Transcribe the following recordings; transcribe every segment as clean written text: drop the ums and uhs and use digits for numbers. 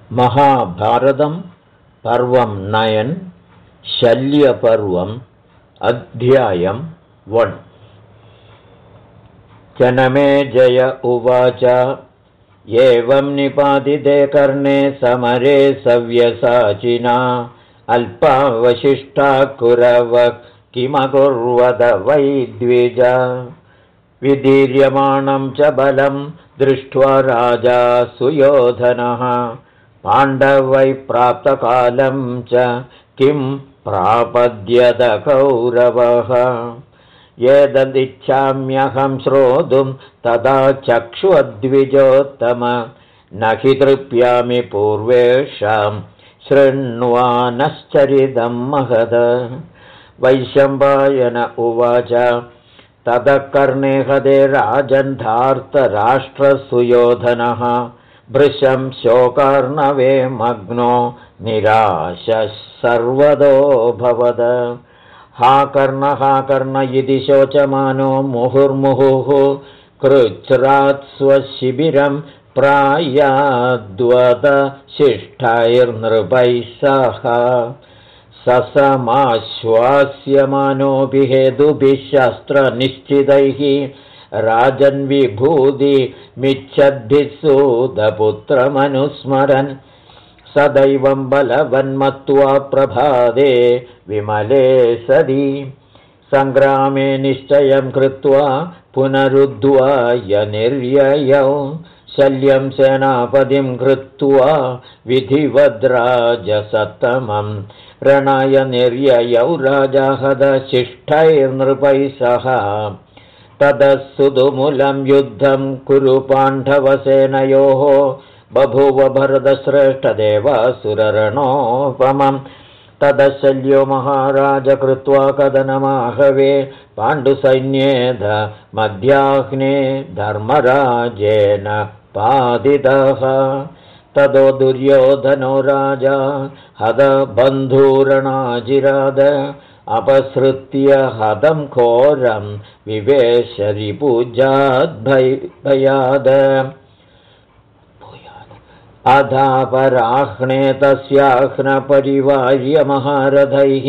महाभारतं पर्वं 9 शल्यपर्वम् अध्यायं 1 जनमेजय उवाच एवं निपातिते कर्णे समरे सव्यसाचिना अल्पावशिष्टा कुरवः किमकुर्वत वै द्विज विदीर्यमाणं च बलं दृष्ट्वा राजा सुयोधनः पाण्डवै प्राप्तकालं च किं प्रापद्यत कौरवः एतदिच्छाम्यहं श्रोतुं तदा चक्षुद्विजोत्तम न हि तृप्यामि पूर्वेषां शृण्वानश्चरितं महद वैशम्पायन उवाच ततः कर्णे हते राजन्धार्तराष्ट्रसुयोधनः भृशं शोकार्णवे मग्नो निराशः सर्वदोऽभवद हा कर्ण इति शोचमानो मुहुर्मुहुः कृच्छ्रात् स्वशिबिरं प्रायाद्वद शिष्टैर्नृपैः सह ससमाश्वास्यमानोऽपि हेतुभिः शस्त्रनिश्चितैः राजन्विभूतिमिच्छद्भिः सूतपुत्रमनुस्मरन् सदैवं बलवन्मत्वा प्रभाते विमले सदि सङ्ग्रामे निश्चयं कृत्वा पुनरुद्ध्वाय निर्ययौ शल्यं सेनापतिं कृत्वा विधिवद्राजसत्तमं रणाय निर्ययौ राजा हतशिष्टैर्नृपैः सह ततः सुदुमूलं युद्धं कुरु पाण्डवसेनयोः बभूव भरतश्रेष्ठदेवासुररणोपमं ततः शल्यो महाराज कृत्वा कदनमाहवे पाण्डुसैन्येध मध्याह्ने धर्मराजेन पातितः ततो दुर्योधनो राजा हतबन्धूरणाजिराद अपसृत्य हतं घोरं विवेश रिपुजाद्भयाद अधापराह्णे तस्याह्नपरिवार्य महारथैः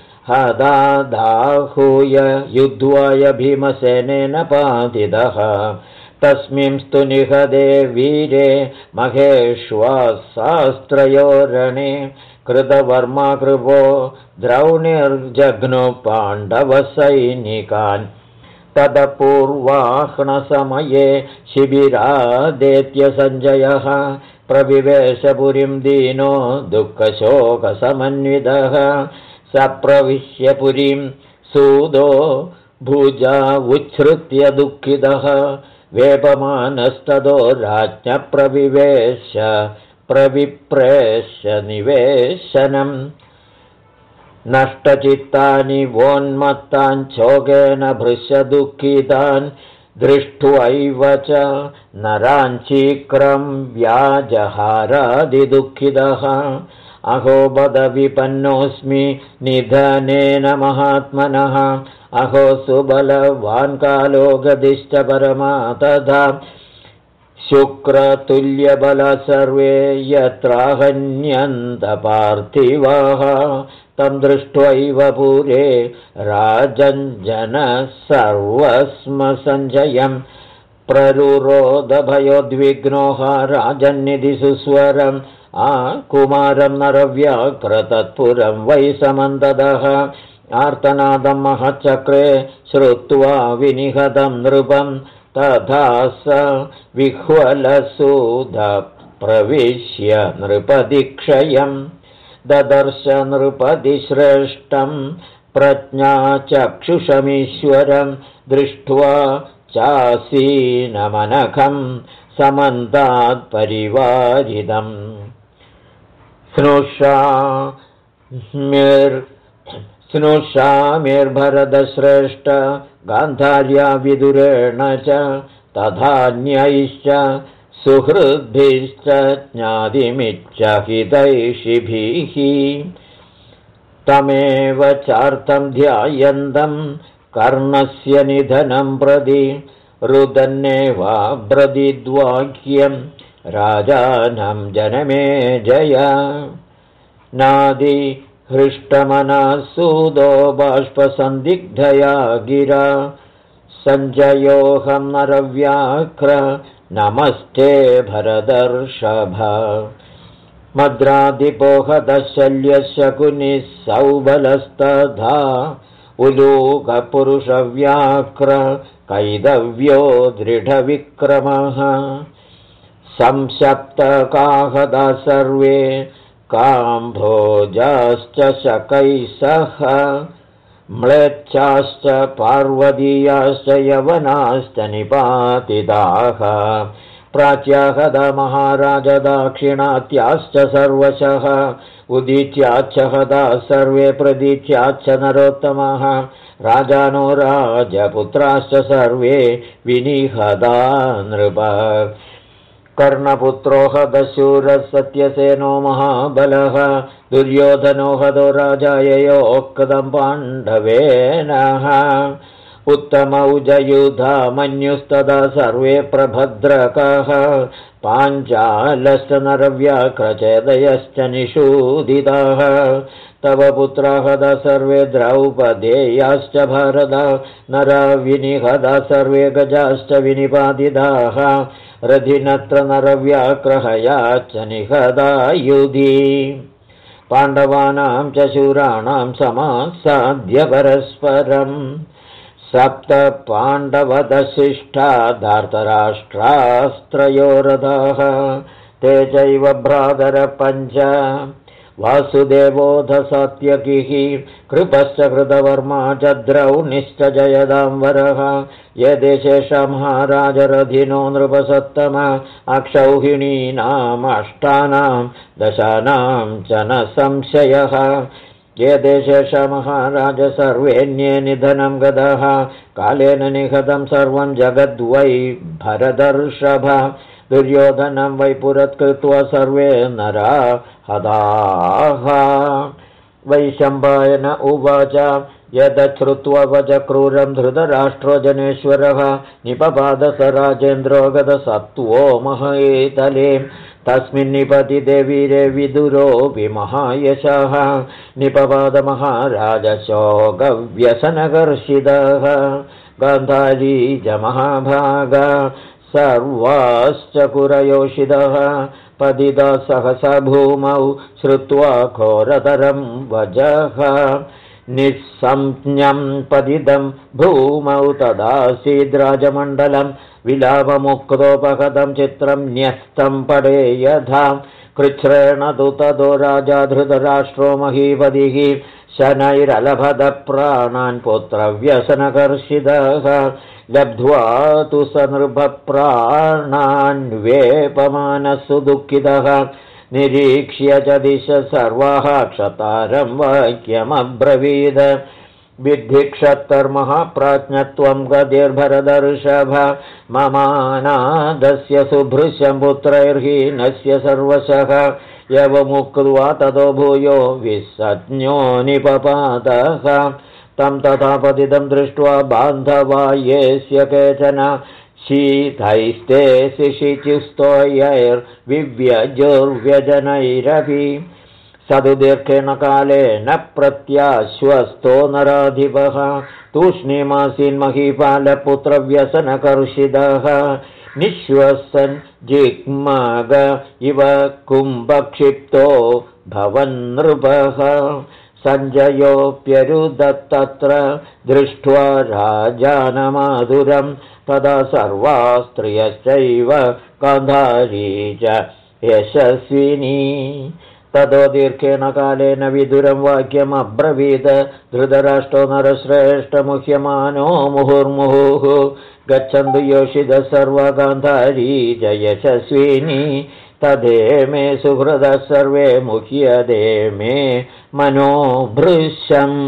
हतादाहूय युद्ध्वाय भीमसेनेन पातितः तस्मिंस्तु निहते वीरे महेश्वासास्त्रयोरणे कृतवर्मा कृपो द्रौणिर्जघ्नु पाण्डवसैनिकान् तदपूर्वाह्नसमये शिबिरादेत्य सञ्जयः प्रविवेशपुरीं दीनो दुःखशोकसमन्वितः सप्रविश्य पुरीं सूदो भुजा उच्छ्रुत्य दुःखितः वेपमानस्ततो राज्ञः प्रविप्रेष्य निवेशनम् नष्टचित्तानि वोन्मत्तान् शोकेन भृशदुःखितान् दृष्ट्वैव च नराञ्चीक्रं व्याजहारादिदुःखितः अहो बद विपन्नोऽस्मि निधनेन महात्मनः अहो सुबलवान् कालो गतिश्च परमा तथा शुक्रतुल्यबल सर्वे यत्राहन्यन्तपार्थिवाः तं दृष्ट्वैव पुरे राजञ्जनः सर्वस्म सञ्जयं प्ररुरोधभयोद्विग्नोः राजन्निधि सुस्वरम् कुमारं नरव्याघ्रतत्पुरं वै समन्ददः आर्तनादं महच्चक्रे श्रुत्वा विनिहतं नृपं तथा स विह्वलसूद प्रविश्य नृपदिक्षयं ददर्श नृपतिश्रेष्ठं प्रज्ञाचक्षुषमीश्वरं दृष्ट्वा चासीनमनखं समन्तात् परिवारिदम् स्नुषामिर्भरतश्रेष्ठ गान्धार्या विदुरेण च तथान्यैश्च सुहृद्भिश्च ज्ञातिमिच्छहितैषिभिः तमेव चार्थं ध्यायन्तं कर्णस्य निधनं प्रति रुदन्नेवाब्रदीद्वाक्यं राजानं जनमे जय नादि हृष्टमनः सूदो बाष्पसन्दिग्धया गिरा सञ्जयोऽहं नरव्याघ्र नमस्ते भरदर्षभ मद्रादिपोहदशल्यशकुनिः सौबलस्तथा उलूकपुरुषव्याघ्र कैदव्यो दृढविक्रमः संसप्तकाहदा सर्वे काम्भोजाश्च शकैः सह म्लेच्छाश्च पार्वतीयाश्च यवनाश्च निपातिताः प्राच्याहदा महाराज दाक्षिणात्याश्च सर्वशः उदीच्याच्च हदा सर्वे प्रदीच्याच्च नरोत्तमः राजानो राजपुत्राश्च सर्वे विनिहदा नृप कर्णपुत्रो हदशूरः सत्यसेनो महाबलः दुर्योधनो हदो राजाययोक्तं पाण्डवेनः उत्तमौजयुधा मन्युस्तदा सर्वे प्रभद्रकः पाञ्चालश्च नरव्याघ्रचेदयश्च निषूदिताः तव पुत्राहदा सर्वे द्रौपदेयाश्च भारत नरा विनिहदा सर्वे गजाश्च विनिपातिताः रथिनत्र नरव्याघ्रहयाश्च निहदा युधि पाण्डवानां च शूराणां समासाद्य परस्परम् सप्त पाण्डवदशिष्टा धार्तराष्ट्रास्त्रयो रथाः ते चैव भ्रातर पञ्च वासुदेवोऽध सात्यकिः कृपश्च कृतवर्मा च द्रौणिश्च जयदाम्बरः ये देशेषा महाराजरथिनो नृपसत्तम अक्षौहिणीनामष्टानां दशानां च न संशयः ये देशेष महाराज सर्वेऽन्ये निधनं गतः कालेन निहतं सर्वं जगद्वै भरदर्षभ दुर्योधनं वै पुरत्कृत्वा सर्वे नरा हताः वैशम्पायन उवाच यदश्रुत्वा वच क्रूरं धृतराष्ट्रो जनेश्वरः निपपाद स राजेन्द्रो गतसत्त्वो महेतले तस्मिन् निपतिते वीरे विदुरोऽपि महायशः निपपाद महाराज शोकव्यसनकर्षितः गान्धारी च महाभागा सर्वाश्च कुरयोषितः पतिता सहसा भूमौ श्रुत्वा घोरतरं वजः निःसंज्ञं पतितं भूमौ तदासीद्राजमण्डलं विलापमुक्तोपहतं चित्रं न्यस्तं पडे यथा कृच्छ्रेण तु ततो राजा धृतराष्ट्रो महीपतिः शनैरलभदप्राणान् पुत्रव्यसनकर्षितः लब्ध्वा तु स नृपप्राणान् वेपमानः सुदुःखितः निरीक्ष्य च दिश सर्वाः क्षतारं वाक्यमब्रवीद विद्धि क्षत्तर्महाप्राज्ञत्वं गतिर्भरदर्षभ ममानादस्य सुभृशं पुत्रैर्हीनस्य सर्वशः यवमुक्त्वा ततो भूयो विसज्ञो निपपातः तं तथा पतितं दृष्ट्वा बान्धवा येस्य केचन शीतैस्ते शिशिचिस्तोयैर्विव्यजुर्व्यजनैरपि सदुदीर्घेन कालेन प्रत्याश्वस्तो नराधिपः तूष्णीमासीन्महीपालपुत्रव्यसनकर्षितः निःश्वसन् जिग्मग इव कुम्भक्षिप्तो भवन्नृपः सञ्जयोऽप्यरुदत्तत्र दृष्ट्वा राजानमाधुरं तदा सर्वा स्त्रियश्चैव गान्धारी च यशस्विनी ततो दीर्घेन कालेन विदुरं वाक्यमब्रवीद धृतराष्ट्रो नरश्रेष्ठमुह्यमानो मुहुर्मुहुः गच्छन्तु योषितः सर्वा गान्धारी च यशस्विनी तदे मे सुहृदः सर्वे मुह्यदे मे मनोभृशम्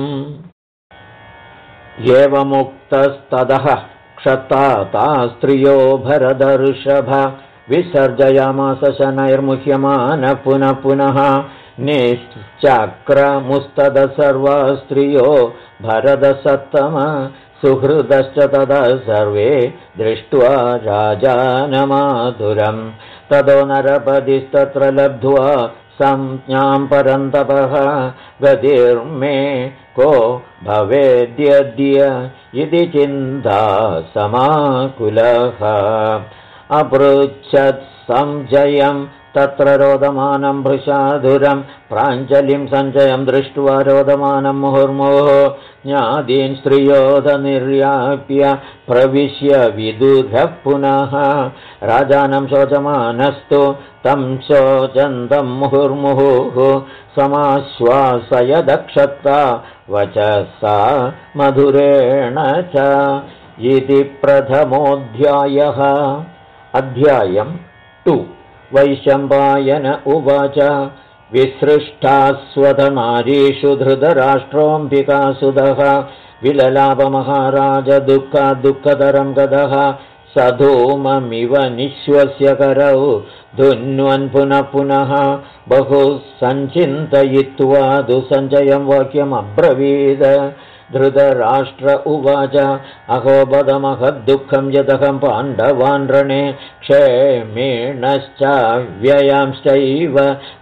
एवमुक्तस्ततः क्षताता स्त्रियो भरदर्षभ विसर्जयामास शनैर्मुह्यमानः पुनः पुनः निश्चक्रमुस्तद सर्वा स्त्रियो भरदसत्तम सुहृदश्च तदा सर्वे दृष्ट्वा राजानमातुरम् ततो नरपतिस्तत्र लब्ध्वा संज्ञां परन्तपः गतिर्मे को भवेद्यद्य इति चिन्ता समाकुलः अपृच्छत् संजयं तत्र रोदमानं भृशाधुरं प्राञ्जलिं सञ्जयं दृष्ट्वा रोदमानं मुहुर्मुहुः ज्ञादीन् स्त्रियोधनिर्याप्य प्रविश्य विदुरः पुनः राजानं शोचमानस्तु तं शोचन्तं मुहुर्मुहुः समाश्वासयदक्षता वचसा मधुरेण च इति प्रथमोऽध्यायः। अध्यायं 2 वैशम्पायन उवाच विसृष्टास्वतनारीषु धृतराष्ट्रोऽम्बिकासुतः विललापमहाराज दुःखदुःखतरं गतः सधूममिव निःश्वस्य करौ धुन्वन् पुनः पुनः बहु सञ्चिन्तयित्वा दुसञ्जयं वाक्यमब्रवीद धृतराष्ट्र उवाच अहो बदमहद्दुःखं यदहं पाण्डवान् रणे क्षेमेणश्च व्ययांश्चैव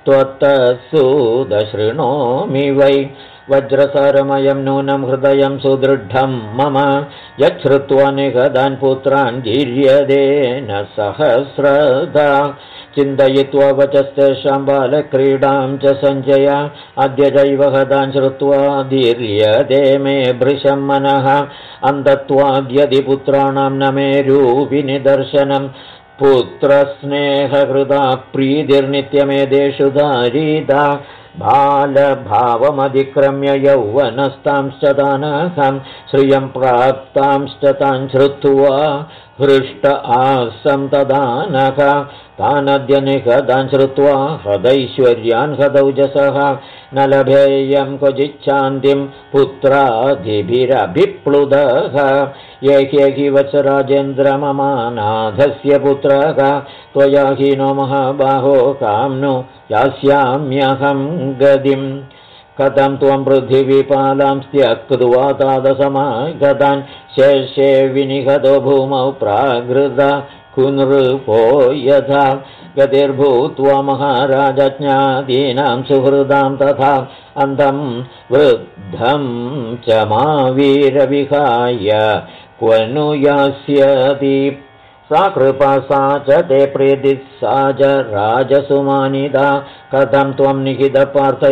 त्वत्तत्सूदशृणोमि वै वज्रसारमयं नूनं हृदयं सुदृढं मम यच्छ्रुत्वा निगदान् पुत्रान् गीर्यदेन सहस्रधा चिन्तयित्वा वचस्तेषां बालक्रीडां च सञ्जय अद्य चैव हतान् श्रुत्वा दीर्यते मे भृशं मनः अन्धत्वाद्यदि पुत्राणां न मे रूपिनिदर्शनं पुत्रस्नेहकृता प्रीतिर्नित्यमेदेषु दारिता बालभावमधिक्रम्य यौवनस्तांश्च तानहं श्रियं प्राप्तांश्च तान् श्रुत्वा हृष्ट आसं तदानः तानद्य निहतान् श्रुत्वा हदैश्वर्यान् हदौजसः न लभेयं क्वचिच्छान्तिं पुत्रादिभिरभिप्लुदः एकेकि वत्स राजेन्द्र ममानाथस्य पुत्रः त्वया हीनो महाबाहो कां नु यास्याम्यहं गतिं कथं त्वं पृथिवीपालां त्यक्त्वा तादसमागतान् शेषे विनिहतो भूमौ प्रागृत कुनृपो यथा गतिर्भूत्वा महाराजज्ञादीनां सुहृदां तथा अन्तं वृद्धं च मावीरविहाय क्व नु यास्यति सा कृपा सा च ते प्रीतिः सा च राजसुमानिता कथं त्वं निहितपार्थैः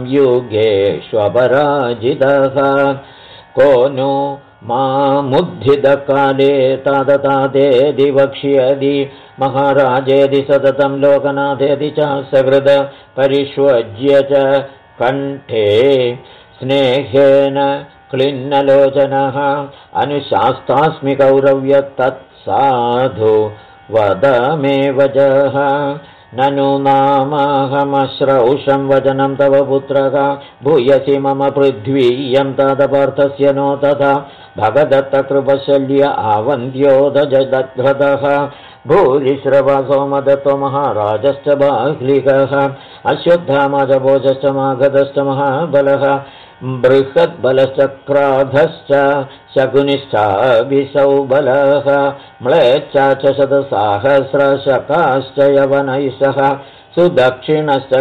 संयुगेष्वपराजितः को नु मामुद्धितकाले तादतादेति वक्ष्यति महाराजेति सततं लोकनाथेति च सकृद परिष्वज्य च कण्ठे स्नेहेन क्लिन्नलोचनः अनुशास्तास्मि कौरव्य तत्साधु वद मे वचः ननु नामहमश्रौषं वचनं तव पुत्रः भूयसि मम पृथ्वीयं तदपार्थस्य नो तथा भगदत्तकृपशल्य आवन्द्योदजदग्धतः भूरिश्रवसो मदत्तो महाराजश्च बाह्लिकः अश्वत्थामाजभोजश्च मागधश्च महाबलः बृहद्बलश्चक्राधश्च शकुनिश्चाभिसौ बलः म्लेच्छा च शतसहस्रशकाश्च यवनैषः सुदक्षिणश्च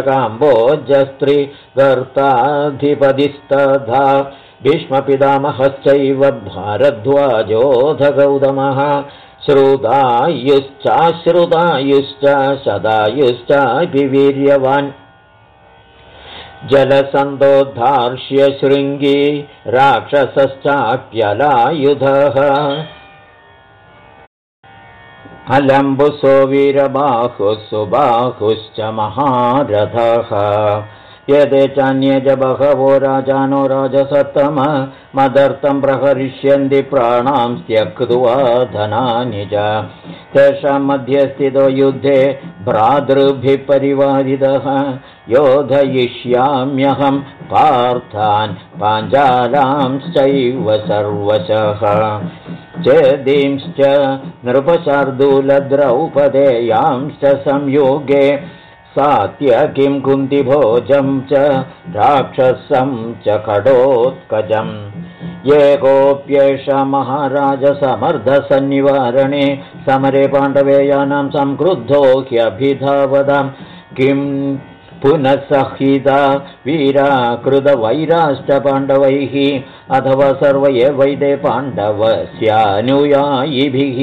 काम्बोजस्त्रीगर्ताधिपतिस्तथा भीष्मपितामहश्चैव भारद्वाजोऽथ गौतमः श्रुतायुश्चाश्रुतायुश्च शतायुश्चापि वीर्यवान् जलसन्दोद्धार्ष्य शृङ्गी राक्षसश्चाप्यलायुधः अलम्बुसो वीरबाहुः सुबाहुश्च महारथः यदे चान्ये च बहवो राजानो राजसत्तम मदर्थं प्रहरिष्यन्ति प्राणां त्यक्त्वा धनानि च तेषां मध्ये स्थितो युद्धे भ्रातृभिः परिवारितः योधयिष्याम्यहं पार्थान् पाञ्चालांश्चैव सर्वशः चेदींश्च नृपशार्दूलद्रौपदेयांश्च संयोगे सात्यकिं कुन्तिभोजं च राक्षसं च खडोत्कजम् एकोऽप्येष महाराजसमर्थसन्निवारणे समरे पाण्डवेयानां संक्रुद्धो ह्यभिधावदां किं पुनः सहिता वीराकृतवैराश्च पाण्डवैः अथवा सर्व एवैते पाण्डवस्यानुयायिभिः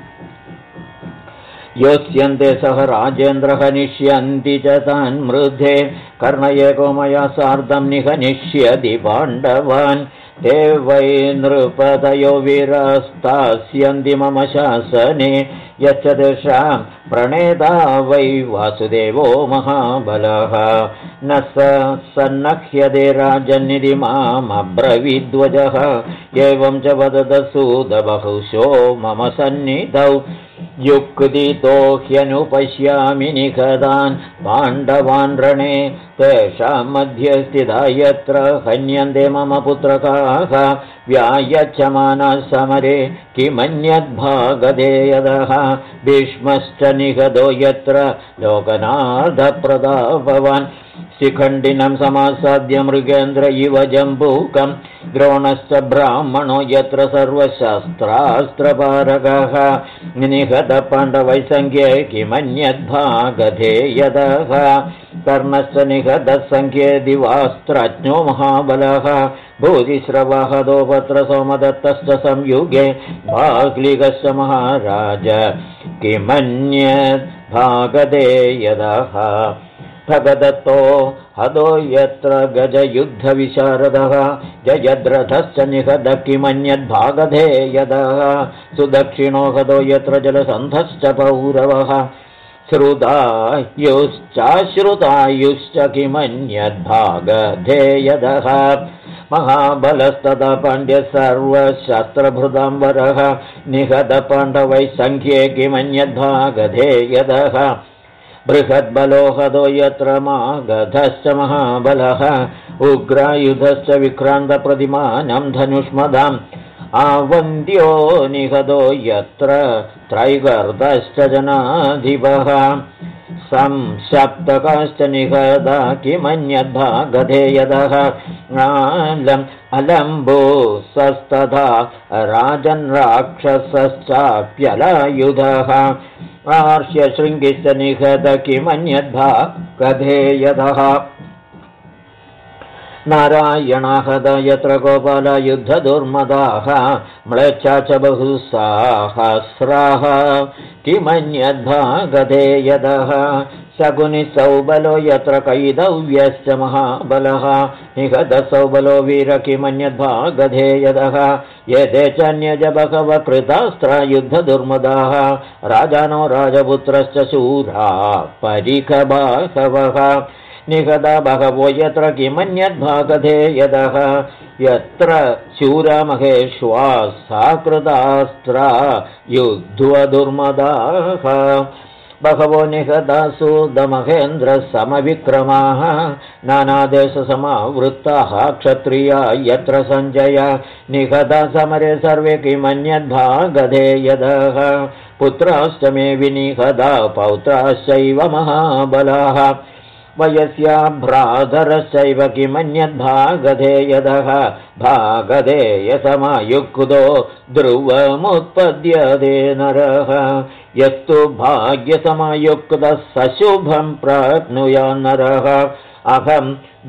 योत्स्यन्ते सह राजेन्द्रः निष्यन्ति च तान् मृधे कर्ण एको मया सार्धं निहनिष्यति पाण्डवान् ते वै नृपतयो वीरास्तास्यन्ति मम शासने यच्च तेषां प्रणेता वै वासुदेवो महाबलः न सन्नह्यते राजन्निधि मामब्रवीद्वजः एवं च वदतसूदबहुशो मम सन्निधौ युक्तितो ह्यनुपश्यामि निखदान् पाण्डवान् रणे तेषां मध्ये स्थिता यत्र हन्यन्ते मम पुत्रकाः व्यायच्छमानः समरे किमन्यद्भागदे यदः भीष्मश्च निहतो यत्र लोकनाथप्रतापवान् शिखण्डिनं समासाद्य मृगेन्द्र इव जम्बूकं द्रोणश्च ब्राह्मणो यत्र सर्वशस्त्रास्त्रपारकः निहतपाण्डवैसङ्ख्ये किमन्यद्भागधे यदः कर्णश्च निहतसङ्ख्ये दिवास्त्रज्ञो महाबलः भूतिश्रवहदोपत्र सोमदत्तश्च संयुगे बाह्लिकश्च महाराज किमन्यद्भागधे यदः भगदत्तो हदो यत्र गजयुद्धविशारदः जयद्रथश्च निहतः किमन्यद्भागधे यदः सुदक्षिणो हदो यत्र जलसन्धश्च पौरवः श्रुतायुश्चाश्रुतायुश्च किमन्यद्भागधे यदः महाबलस्तदा पाण्ड्य सर्वशस्त्रभृताम्बरः निहतपाण्डवैः सङ्ख्ये किमन्यद्भागधे यदः बृहद्बलो हदो यत्र मागधश्च महाबलः उग्रायुधश्च विक्रान्तप्रतिमानं धनुष्मदाम् आवन्द्यो निहतो यत्र त्रैगर्दश्च जनाधिपः संसप्तकाश्च निहता किमन्यद्भागधे यदः अलम्बुसस्तथा राजन् राक्षसश्चाप्यलायुधः आर्ष्यशृङ्गिश्च निहत किमन्यद्भागधे यदः नारायणाहत यत्र गोपालयुद्धदुर्मदाः म्लेच्छा च बहुसाहस्राः किमन्यद्भागधे यदः शकुनिसौबलो यत्र कैदव्यश्च महाबलः निहतसौबलो वीर किमन्यद्भागधे यदः एते चान्यज बहवः कृतास्त्रा युद्धदुर्मदाः राजानो राजपुत्रश्च शूरा परिखबाहवः निहता बहवो यत्र किमन्यद्भागधे यदः यत्र शूरमहेश्वा साकृतास्त्रा युद्धदुर्मदाः बहवो निहता सूदमहेन्द्रसमविक्रमाः नानादेशसमावृत्ताः क्षत्रिया यत्र सञ्जय निहता समरे सर्वे किमन्यद्भागधे यदः पुत्राश्च मे विनिहता पौत्राश्चैव महाबलाः वयस्या भ्रातरश्चैव किमन्यद्भागधे यदः भागधेयसमयुक्तो ध्रुवमुत्पद्यते नरः यस्तु भाग्यसमयुक्तः सशुभं प्राप्नुयान्नरः अहं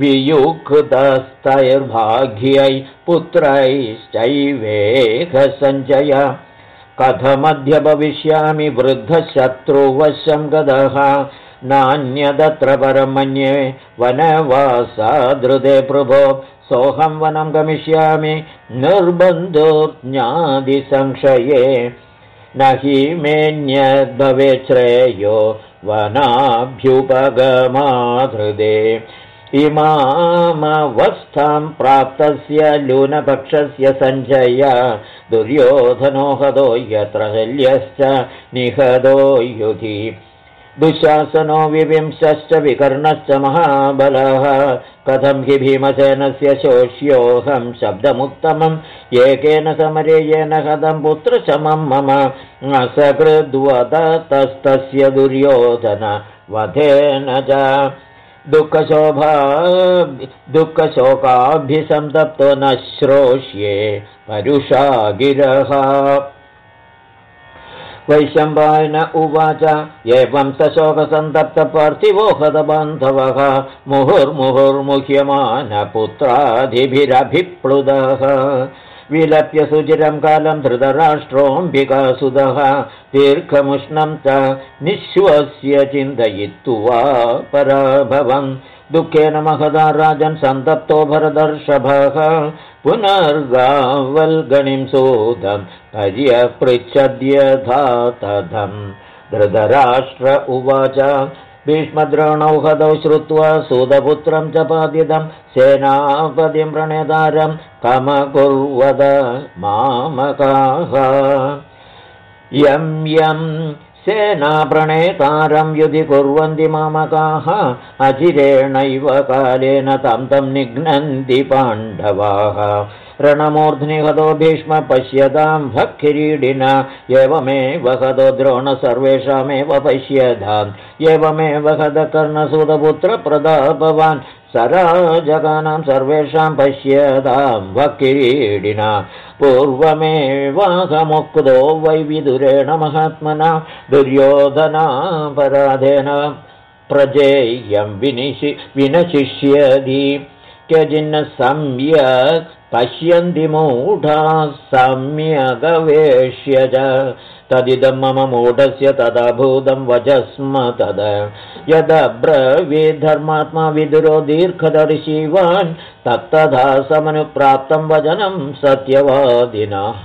वियुक्तस्तैर्भाग्यै पुत्रैश्चैवेह सञ्चय कथमद्य भविष्यामि वृद्धशत्रुवशं गतः नान्यदत्र परं मन्ये वनवासादृते प्रभो सोऽहं वनं गमिष्यामि निर्बन्धो ज्ञादिसंशये न हि मेऽन्यद्भवेत् श्रेयो वनाभ्युपगमाधृते इमामवस्थां प्राप्तस्य लूनपक्षस्य सञ्जय दुर्योधनो हतो यत्र शल्यश्च निहतो युधि दुःशासनो विविंशश्च विकर्णश्च महाबलः कथं हि भीमसेनस्य शोष्योऽहं शब्दमुत्तमम् एकेन समरे येन हतं पुत्रशमं मम असकृद्वदतस्तस्य दुर्योधन वधेन च दुःखशोकाभिसन्तप्तो न श्रोष्ये परुषा गिरः। वैशम्पायन उवाच एवं सशोकसन्तप्तपार्थिवो हतबान्धवः मुहुर्मुहुर्मुह्यमानपुत्रादिभिरभिप्लुदः विलप्य सुचिरं कालं धृतराष्ट्रोऽम्बिकासुतः दीर्घमुष्णं च निःश्वस्य चिन्तयित्वा पराभवम् दुःखेन महदा राजन् सन्तप्तो भरतर्षभः पुनर्गावल्गणिं सूतं पर्यपृच्छद्यथा तथं धृतराष्ट्र उवाच भीष्मद्रोणौ हतौ श्रुत्वा सूतपुत्रं च पातितं सेनापतिं प्रणेतारं कमकुर्वद मामकाः यं सेनाप्रणेतारं युधि कुर्वन्ति मामकाः अचिरेणैव कालेन तं निघ्नन्ति पाण्डवाः रणमूर्ध्नि हतो भीष्म पश्यतां भक्किरीडिना एवमेव हतो द्रोण सर्वेषामेव पश्यताम् एवमेव हत कर्णसूतपुत्रप्रतापवान् सराजगानां सर्वेषां पश्यतां भक्किरीडिना पूर्वमेवाहमुक्तो वै विदुरेण महात्मना दुर्योधनापराधेन प्रजेयं विनशिष्यति क्वचिन्न सम्यक् पश्यन्ति मूढाः सम्यगवेश्य च तदिदं मम मूढस्य तदभूतं वचस्म तद यदब्रवीद्धर्मात्मा विदुरो दीर्घदर्शिवान् तत्तथा समनुप्राप्तं वचनं सत्यवादिनः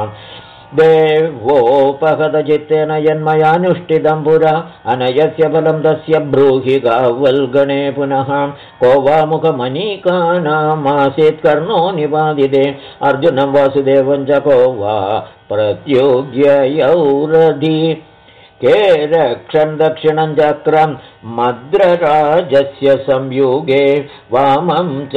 देवोपहतचित्तेन यन्मयानुष्ठितं पुरा अनयस्य फलं तस्य ब्रूहि गावल्गणे पुनः को वा मुखमनीकानामासीत् कर्णो निपादिते अर्जुनं वासुदेवं च को वा प्रत्युग्ययौरधि के रक्षन् दक्षिणं चक्रं मद्रराजस्य संयुगे वामं च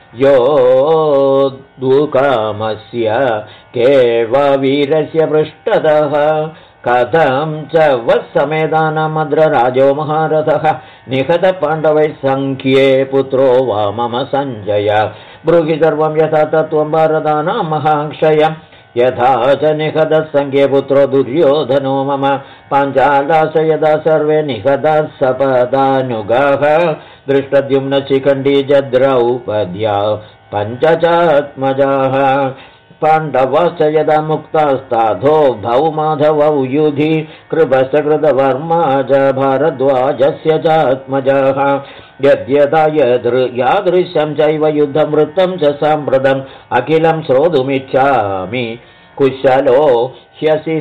योद्धुकामस्य के वा वीरस्य पृष्ठतः कथं च वत्समेधानामद्रराजो महारथः निहत पाण्डवैः सङ्ख्ये पुत्रो वा मम सञ्जय ब्रूहि सर्वं यथा तत्त्वं भारतानां महाक्षयम् यथा च निहतः सङ्ख्ये पुत्रो दुर्योधनो मम पाञ्चालास यदा सर्वे निहताः सपदानुगाः दृष्टद्युम्न शिखण्डी च द्रौपद्या पञ्चचात्मजाः पाण्डवाश्च यदा मुक्तास्ताधो भौ माधवौ युधि कृपश्च कृतवर्मा च भारद्वाजस्य चात्मजाः यद्यथा यादृशं चैव युद्धमृतं च साम्प्रतम् अखिलं श्रोतुमिच्छामि कुशलो ह्यसि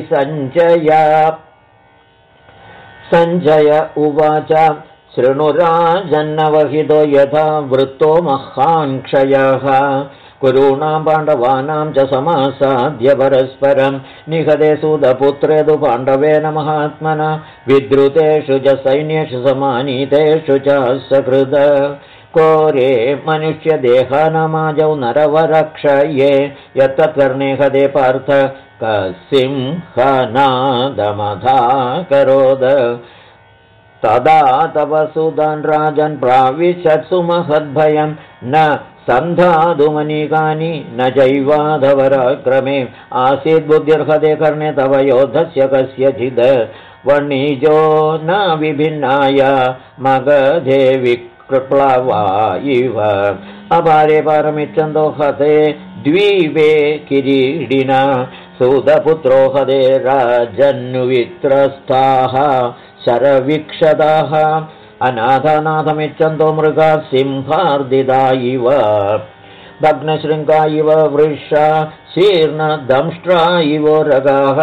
सञ्जय उवाच शृणुराजन्नवहितो यथा वृत्तो महान् क्षयः कुरूणां पाण्डवानां च समासाद्य परस्परं निहते सूतपुत्रे तु पाण्डवेन महात्मना विद्रुतेषु च सैन्येषु समानीतेषु च सकृद कोरे मनुष्यदेहानामाजौ नरवरक्षये यत्तत्कर्णे हते पार्थ कसिंहनादमधाकरोद तदा तव सुदान् राजन् प्राविशत्सु महद्भयं न सन्धातुमनीकानि न चैवाधवराक्रमे आसीत् बुद्धिर्हते कर्णे तव योद्धस्य कस्यचित् वणिजो न विभिन्नाय मगधे विक्लवा इव अपारे पारमिच्छन्दो हते द्वीपे किरीडिना सूतपुत्रो हते राजन्वित्रस्ताः शरवीक्षदाः अनाथनाथमिच्छन्तो मृगा सिंहार्दिदा इव भग्नशृङ्गा इव वृषा शीर्णदंष्ट्रा इव रगाः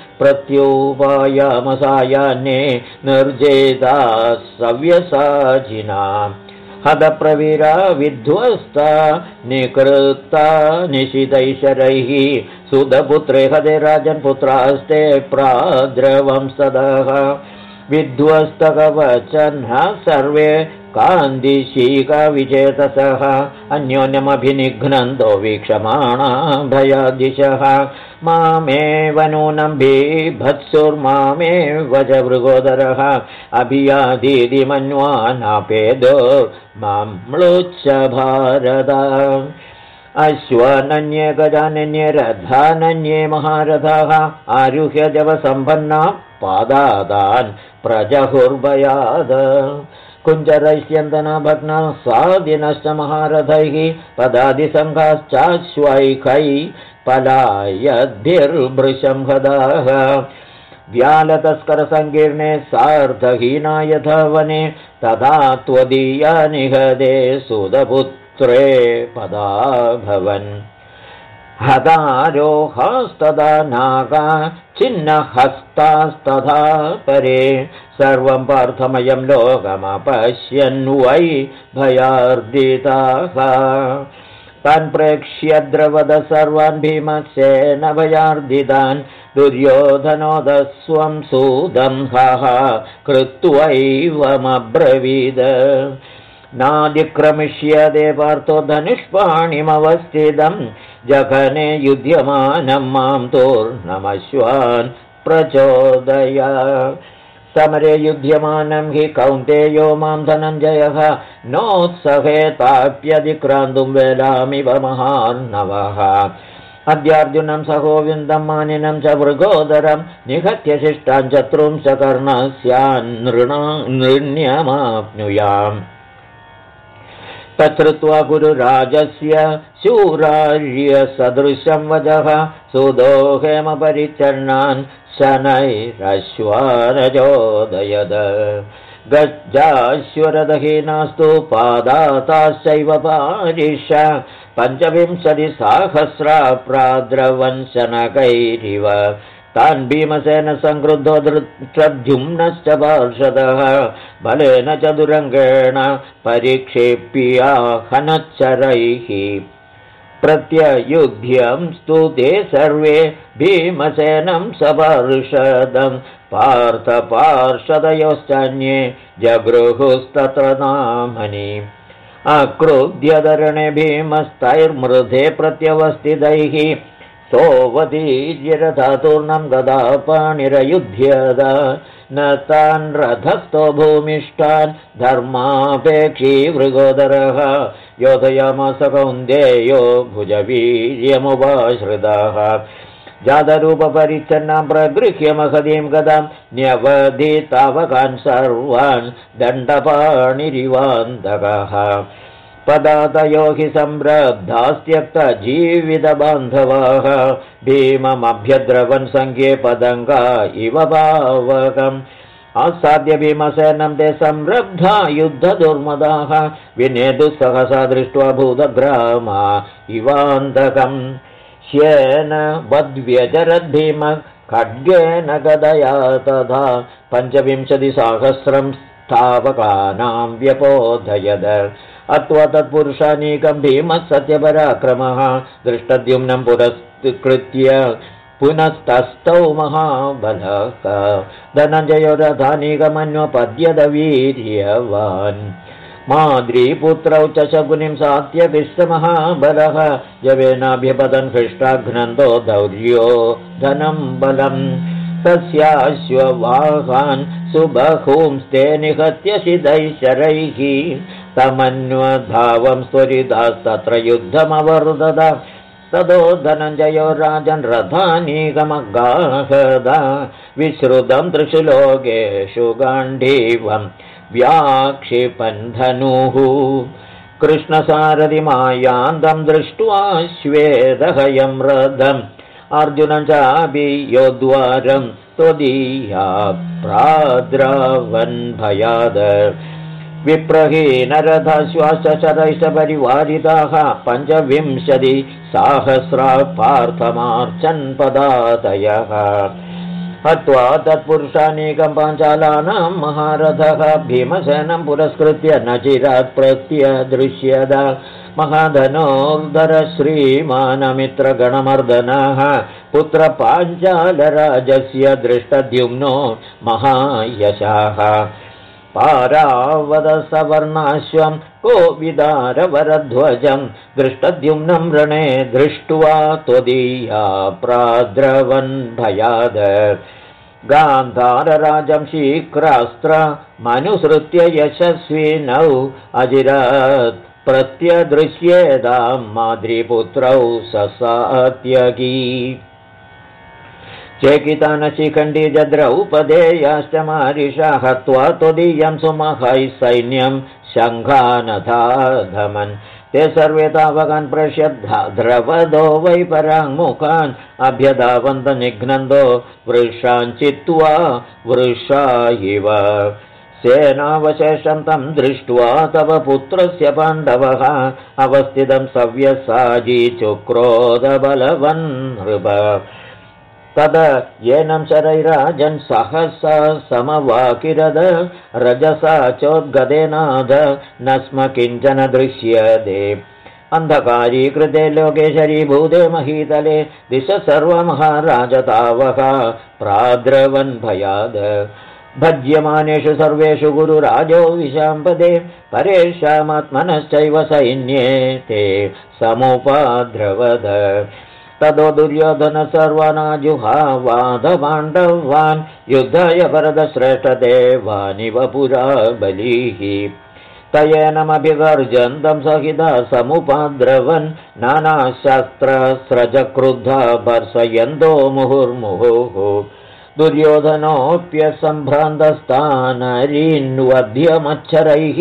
प्रत्युपायामसायान्ये निर्जेता सव्यसाचिना हतप्रवीरा विध्वस्ता निकृता निशितैशरैः सुतपुत्रे हते राजन्पुत्रास्ते प्राद्रवं सदः विध्वस्तकवचन्ः सर्वे कान्दिशीकविचेतसः अन्योन्यमभिनिघ्नन्तो वीक्षमाणा भयादिशः मामेव नूनं बीभत्सुर्मामेव च मृगोदरः अभियादीदि मन्वानापेदो मां म्लुच्च भारत अश्वनन्ये गजानन्ये रथानन्ये महारथाः आरुह्य जवसम्पन्ना पादादान् प्रजहुर्भयाद कुञ्जरैस्यन्दना भग्ना स्वादिनश्च महारथैः पदादिसङ्घाश्चाश्वैखैः पलायद्भिर्भृशं हदाः व्यालतस्करसङ्कीर्णे सार्धहीना यथा वने तथा त्वदीया निहदे सुदपुत्रे पदा भवन् हदारोहास्तदा नागा छिन्नहस्तास्तथा परे सर्वं पार्थमयं लोकमपश्यन् वै भयार्दिताः तान् प्रेक्ष्य द्रवद सर्वान् भीमसेन भयार्दितान् दुर्योधनोदस्वं सूदं हः कृत्वैवमब्रवीद नादिक्रमिष्यते पार्थो धनुष्पाणिमवस्थितं जघने युध्यमानं मां तूर्णमश्वान् प्रचोदय समरे युध्यमानं हि कौन्तेयो मां धनञ्जयः नोत्सहेताप्यधिक्रान्तुं वेलामिव महार्णवः अद्यार्जुनं सहोविन्दं मानिनं च मृगोदरं निहत्य शिष्टान् चतुंश्च कर्णस्यान् नृण्यमाप्नुयाम् तच्छ्रुत्वा गुरुराजस्य शूरार्यसदृशं वचः सुदो हेमपरिचर्णान् शनैरश्वानजोदयद गज्जाश्वरदहीनास्तु पादाताश्चैव पारिष 25,000 प्राद्रवन् शनकैरिव तान् भीमसेन संक्रुद्धो धृष्टद्युम्नश्च पार्षदः बलेन चतुरङ्गेण परिक्षेप्याहनच्चरैः प्रत्ययुध्यंस्तु ते सर्वे भीमसेनं सपार्षदं पार्थपार्षदयोश्चान्ये जगृहुस्तत्र नामनि अक्रुध्यधरणे भीमस्तैर्मृधे प्रत्यवस्थितैः सोऽवतीर्यरथातूर्णं गदापाणिरयुध्यद न तान् रथस्थो भूमिष्ठान् धर्मापेक्षी मृगोदरः योधयामास कौन्तेयो भुजवीर्यमुपाश्रिताः जातरूपपरिच्छन्नां प्रगृह्य महतीं गदां न्यवधितावकान् सर्वान् दण्डपाणिरिवान्तकः पदातयो हि सम्रब्धास्त्यक्तजीवितबान्धवाः भीममभ्यद्रवन् सङ्ख्ये पदङ्गा इव पावकम् आसाद्य भीमसेनं ते सम्रब्धा युद्धदुर्मदाः विनेदुः सहसा दृष्ट्वा भूतग्रामा इवान्तकम् ह्येन वद्व्यजरद्भीम खड्गेन गदया तथा 25,000 स्थावकानां व्यपोधयद अत्वा तत्पुरुषानीकं भीमः सत्यपराक्रमः दृष्टद्युम्नं पुरस्कृत्य पुनस्तस्थौ महाबलः धनञ्जयो रथानीकमन्वपद्यत वीर्यवान् माद्रीपुत्रौ च शकुनिं सात्यभिष्टमहाबलः जवेनाभ्यपतन् हृष्टाघ्नन्तो दौर्यो धनं बलम् तस्याश्ववाहान् सुबहूंस्ते निहत्य शिदैः शरैः तमन्वधावं स्वरितास्तत्र युद्धमवर्धत ततो धनञ्जयो राजन् रथानीकमगाहद विश्रुतं त्रिषु लोकेषु गाण्डीवं व्याक्षिपन् धनुः कृष्णसारथिमायान्तं दृष्ट्वा श्वेदहयं रथम् अर्जुनं चापि योद्वारं त्वदीया प्राद्रावन् भयाद विप्रहीनरथाश्वाश्च शरैश्च परिवारिताः 25,000 पार्थमार्चन् पदातयः हत्वा तत्पुरुषानीकं पाञ्चालानां महारथः भीमसेनं पुरस्कृत्य न चिरात् प्रत्यदृश्यत महाधनोर्धर श्रीमानमित्रगणमर्दनः पुत्रपाञ्चालराजस्य दृष्टद्युम्नो महायशाः पारावदसवर्णाश्वं कोविदारवरध्वजं दृष्टद्युम्नं रणे दृष्ट्वा त्वदीया प्राद्रवन् भयाद गान्धारराजं शीघ्रास्त्रमनुसृत्य यशस्विनौ अजिरात् प्रत्यदृश्येदां माद्रीपुत्रौ ससात्यगी चेकितानशिखण्डी द्रौपदेयाश्च मारिषा हत्वा त्वदीयं सुमहैः सैन्यं शङ्खानधाधमन् ते सर्वे तावकान् प्रश्यद्धा द्रवदो वै पराङ्मुखान् अभ्यधावन्त निघ्नन्दो वृषान् चित्वा वृषा इव सेनावशेषं तं दृष्ट्वा तव पुत्रस्य पाण्डवः अवस्थितं सव्यसाजी चुक्रोधबलवन् नृप तद येनं शरैराजन् सहसा समवाकिरद रजसा चोद्गदेनाद न स्म किञ्चन दृश्यते अन्धकारीकृते लोके शरीभूते महीतले दिश सर्वमहाराजतावः प्राद्रवन् भयाद भज्यमानेषु सर्वेषु गुरुराजो विशाम्पदे परेषामात्मनश्चैव सैन्ये ते समुपाद्रवद तदो दुर्योधन सर्वानाजुहावादपाण्डवान् युद्धाय भरतश्रेष्ठदेवानिव पुरा बलिः तयेनमभिगर्जन्तं सहिता समुपाद्रवन् नानाशस्त्रस्रजक्रुद्धा भर्सयन्तो मुहुर्मुहुः दुर्योधनोऽप्यसम्भ्रान्तस्तानरीन्वध्यमच्छरैः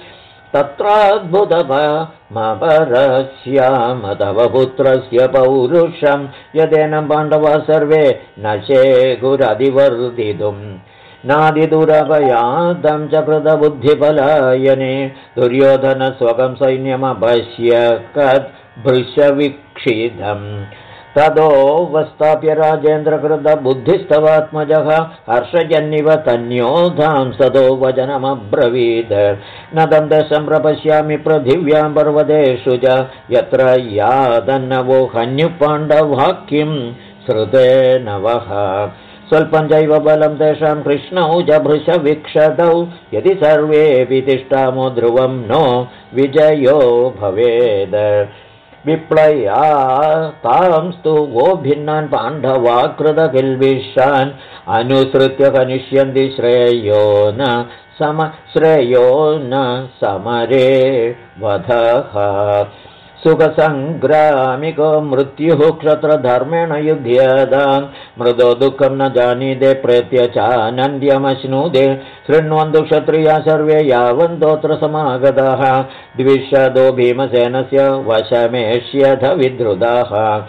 तत्राद्भुतमपरस्याम तव पुत्रस्य पौरुषं यदेनं पाण्डवा सर्वे नशेगुरधिवर्धितुं नादिदुरभयादं च कृतबुद्धिपलायने दुर्योधनस्वकं सैन्यमपश्यकद् भृशवीक्षितम् तदो वस्ताप्य राजेन्द्रकृतबुद्धिस्तवात्मजः हर्षजन्निव तन्योधां सदो वचनमब्रवीद न तं दशं प्रपश्यामि पृथिव्यां पर्वतेषु च यत्र यादन्नवो हन्युपाण्डवः किं श्रुतेनवः स्वल्पं चैव बलं तेषां कृष्णौ च भृशवीक्षतौ यदि सर्वेऽपि तिष्ठामो ध्रुवं नो विजयो भवेद विप्लया तांस्तु वो भिन्नान् पाण्डवा कृतकिल्बिषान् अनुसृत्य कनिष्यन्ति श्रेयो न समरे वधः सुखसङ्ग्रामिको मृत्युः क्षत्रधर्मेण युध्यतां मृदो दुःखं न जानीते प्रेत्य चानन्द्यमश्नुते शृण्वन्तु क्षत्रिया सर्वे यावन्तोऽत्र समागताः द्विषदो भीमसेनस्य वशमेष्यथ विद्रुताः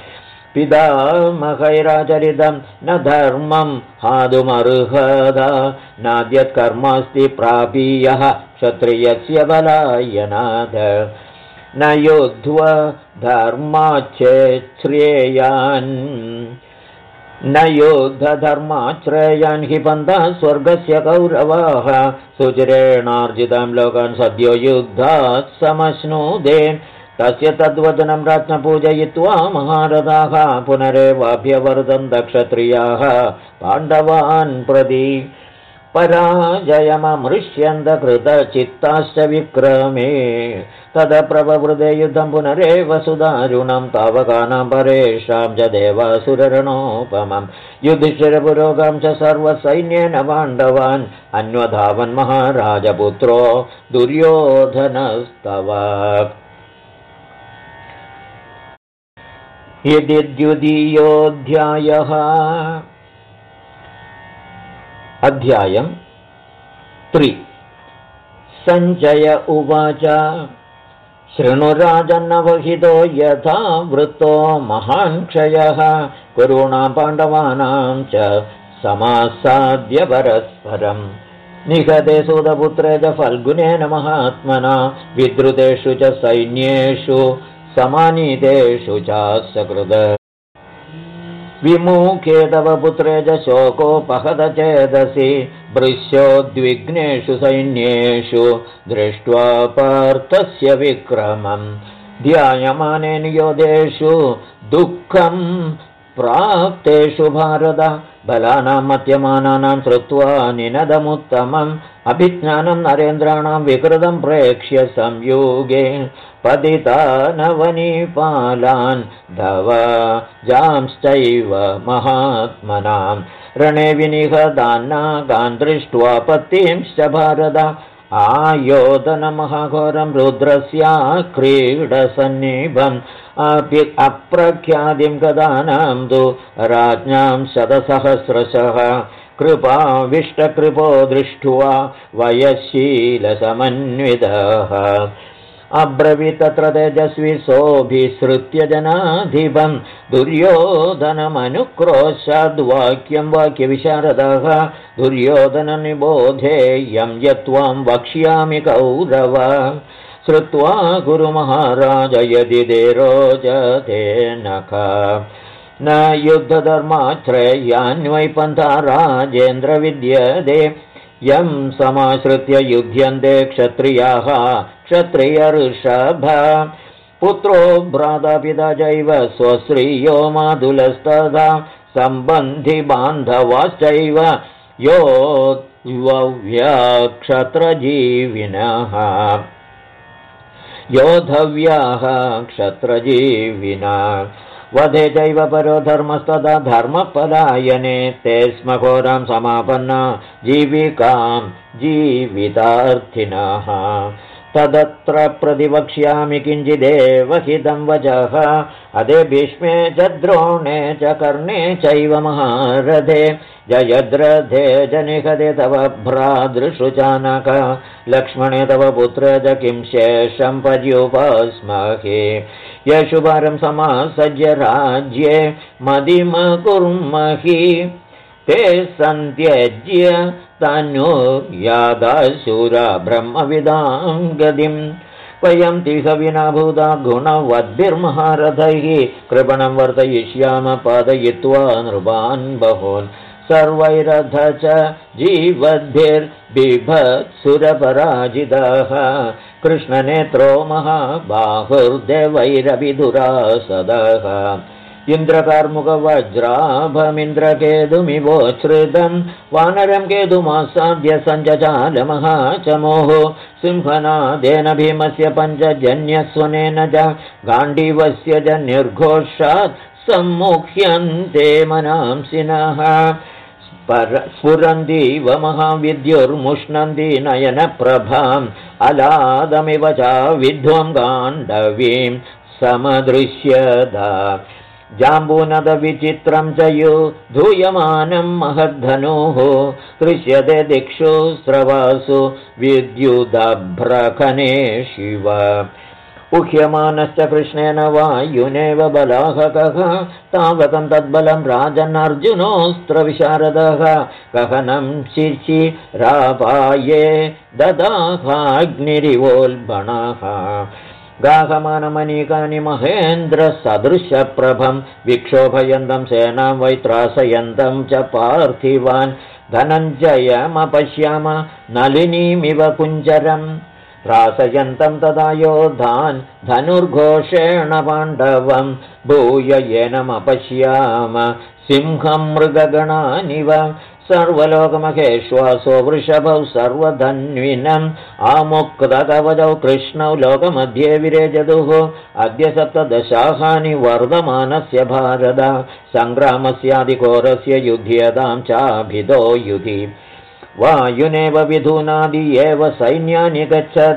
पितामहैराचरितं न धर्मं हातुमर्हदा नाद्यत्कर्मास्ति प्रापीयः क्षत्रियस्य बलायनाद न योद्ध्वा धर्माश्रयान् हि पन्थः स्वर्गस्य कौरवाः सुचिरेणार्जितं लोकान् सद्यो युद्धात् समश्नुते तस्य तद्वचनं राज्ञ पूजयित्वा महारथाः पुनरेवाभ्यवर्तन्त क्षत्रियाः पाण्डवान् प्रति पराजयममृष्यन्त कृतचित्ताश्च विक्रमे तदप्रवृदे युद्धं पुनरेव सुदारुणं तावकानां परेषां च देवासुररणोपमं युधिष्ठिरपुरोगां च सर्वसैन्येन पाण्डवान् अन्वधावन् महाराजपुत्रो दुर्योधनस्तव इति द्वितीयोऽध्यायः। अध्यायं 3। सञ्जय उवाच शृणुराजन्नवहितो यथा वृत्तो महान् क्षयः कुरूणां पाण्डवानां च समासाद्य परस्परम् निहते सुतपुत्रे च फल्गुनेन महात्मना विद्रुतेषु च सैन्येषु समानीतेषु चासकृत विमुखे तव पुत्रे च शोकोपहत चेदसि भृश्योद्विग्नेषु सैन्येषु दृष्ट्वा पार्थस्य विक्रमम् ध्यायमानेन योधेषु दुःखं प्राप्तेषु भारत बलानां मत्यमानानां श्रुत्वा निनदमुत्तमम् अभिज्ञानं नरेन्द्राणां विकृतं प्रेक्ष्य संयुगे पतिता नवनीपालान् धवजांश्चैव महात्मनां रणे विनिहतान्नागान् दृष्ट्वा पत्नींश्च भारत आयोधनमहाघोरं रुद्रस्याक्रीडसन्निभम् अप्रख्यातिं गदानां तु राज्ञां शतसहस्रशः कृपाविष्टकृपो दृष्ट्वा वयशीलसमन्वितः अब्रवीत् तत्र तेजस्वी सोऽभिसृत्य जनाधिपं दुर्योधनमनुक्रोशाद्वाक्यं वाक्यविशारदः दुर्योधननिबोधेयं यत्त्वां वक्ष्यामि कौरव श्रुत्वा गुरुमहाराज यदि ते रोचते नख न युद्धधर्माश्रयान्वै पन्था राजेन्द्र विद्यते यं समाश्रित्य युध्यन्ते क्षत्रियाः क्षत्रियऋषभ पुत्रो भ्राता पिता चैव स्वश्रियो मातुलस्तथा सम्बन्धि बान्धवाश्चैव योद्धव्याक्षत्रजीविनः योद्धव्याः क्षत्रजीविना वधे चैव परो धर्मस्तदा धर्मपलायने ते स्म घोरां समापन्ना जीविकां जीवितार्थिनः तदत्र प्रतिवक्ष्यामि किञ्चिदेव हितं वचः अदे भीष्मे च द्रोणे च कर्णे चैव महारथे जयद्रथे जनिहते तव भ्रातृषु चानक लक्ष्मणे तव पुत्र च किं शेषं पर्युपस्महे येषु भारं समासज्य राज्ये मदिमकुर्महि ते सन्त्यज्य तनुर्यादाशूरा ब्रह्मविदां गतिं वयं तिह विना भूता गुणवद्भिर्महारथैः कृपणं वर्तयिष्याम पादयित्वा नृपान् बहून् सर्वैरथ च जीवद्भिर्बिभत्सुरपराजितः कृष्णनेत्रो महाबाहुर्देवैरभिधुरासदः इन्द्रकार्मुकवज्राभमिन्द्रकेतुमिवोच्छ्रितं वानरं केतुमासाद्य सञ्जचालमहाचमोः सिंहनादेन भीमस्य पञ्चजन्यस्वनेन च गाण्डीवस्य च निर्घोषात् सम्मुह्यन्ते मनांसिनः स्फुरन्तीव महाविद्युर्मुष्णन्ति नयनप्रभाम् अलादमिव च विध्वं गाण्डवीं समदृश्यदा जाम्बूनदविचित्रं च धूयमानं महद्धनुः दृश्यते दिक्षु स्रवासु विद्युदभ्रखने शिव उह्यमानश्च कृष्णेन वायुनेव बलाहकः तावकं तद्बलं राजन्नर्जुनोऽस्त्रविशारदः गहनं शिशिरापाये ददाहाग्निरिवोल्बणः गाहमानमनीकानि महेन्द्रसदृशप्रभं विक्षोभयन्तं सेनां वैत्रासयन्तं च पार्थिवान् धनञ्जयमपश्याम नलिनीमिव कुञ्जरम् त्रासयन्तं तदा योधान् धनुर्घोषेण पाण्डवं भूय येनमपश्याम सिंहं मृगगणानिव सर्वलोकमहेश्वासो वृषभौ सर्वधन्विनम् आमुक्तकवचौ कृष्णौ लोकमध्ये विरेजतुः अद्य सप्तदशाहानि वर्धमानस्य भारत सङ्ग्रामस्यादिघोरस्य युध्यतां चाभिदो युधि वायुनेव विधूनादि एव सैन्यानि गच्छत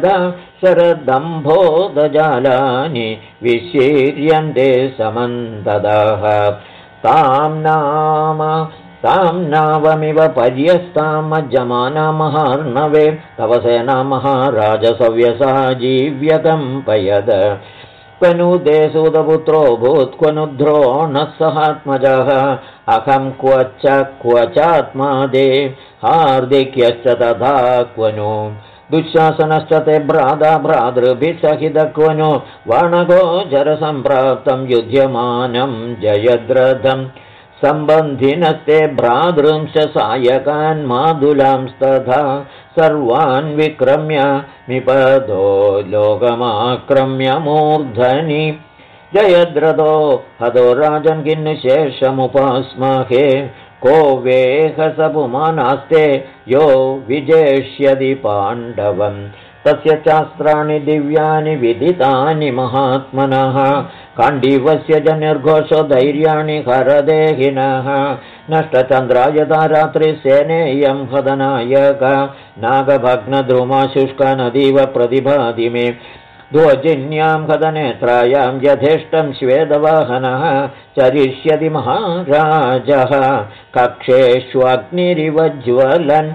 शरदम्भोदजालानि विशीर्यन्ते समन्ततः तां नावमिव पर्यस्तामज्जमाना महार्णवे तव सेना महाराजसव्यसा जीव्यकम्पयद क्वनु देसूदपुत्रो भूत् क्वनु द्रोणः सहात्मजः अहं क्व चात्मादे हार्दिक्यश्च तथा क्वनु दुःशासनश्च ते भ्राता भ्रातृभिः सहितः क्वनु वाणगोचरसम्प्राप्तं युध्यमानं जयद्रथम् सम्बन्धिनस्ते भ्रातृंश सायकान् मादुलांस्तथा सर्वान् विक्रम्य निपदो लोकमाक्रम्य मूर्धनि जयद्रथो हतो राजन् किन्नु शेषमुपास्महे को वेहसपुमानास्ते यो विजेष्यति पाण्डवम् तस्य चास्त्राणि दिव्यानि विदितानि महात्मनः काण्डीवस्य च निर्घोषो धैर्याणि हरदेहिनः नष्टचन्द्रा यदा रात्रिसेनेयं हदनायक नागभग्नद्रुमाशुष्का नदीव प्रतिभाति मे ध्वजिन्यां हदनेत्रायां यथेष्टं श्वेतवाहनः चरिष्यति महाराजः कक्षेष्वग्निरिव ज्वलन्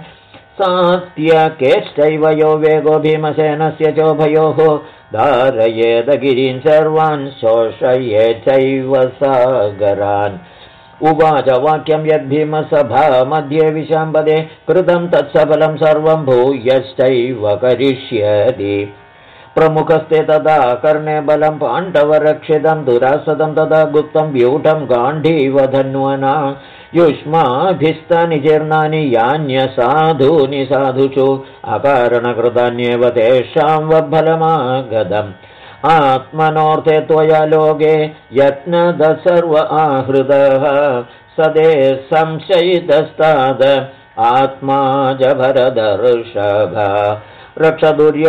सात्यकेश्चैव यो वेगो भीमसेनस्य चोभयोः धारयेद गिरीन् सर्वान् शोषयेच्चैव सागरान् उवाच वाक्यं यद्भीमसभा मध्ये विशाम्बदे कृतं तत्सफलं सर्वं भूयश्चैव करिष्यति प्रमुखस्ते तदा कर्णे बलं पाण्डवरक्षितं दुरासदं तदा गुप्तं व्यूढं गाण्डीवधन्वना युष्माभिस्तानि जीर्णानि यान्यसाधूनि साधुषु अकारणकृतान्येव तेषां वफलमागतम् आत्मनोऽर्थे त्वया लोके यत्नद सर्व आहृतः सदे संशयितस्ताद आत्मा जभरदर्शभ रक्ष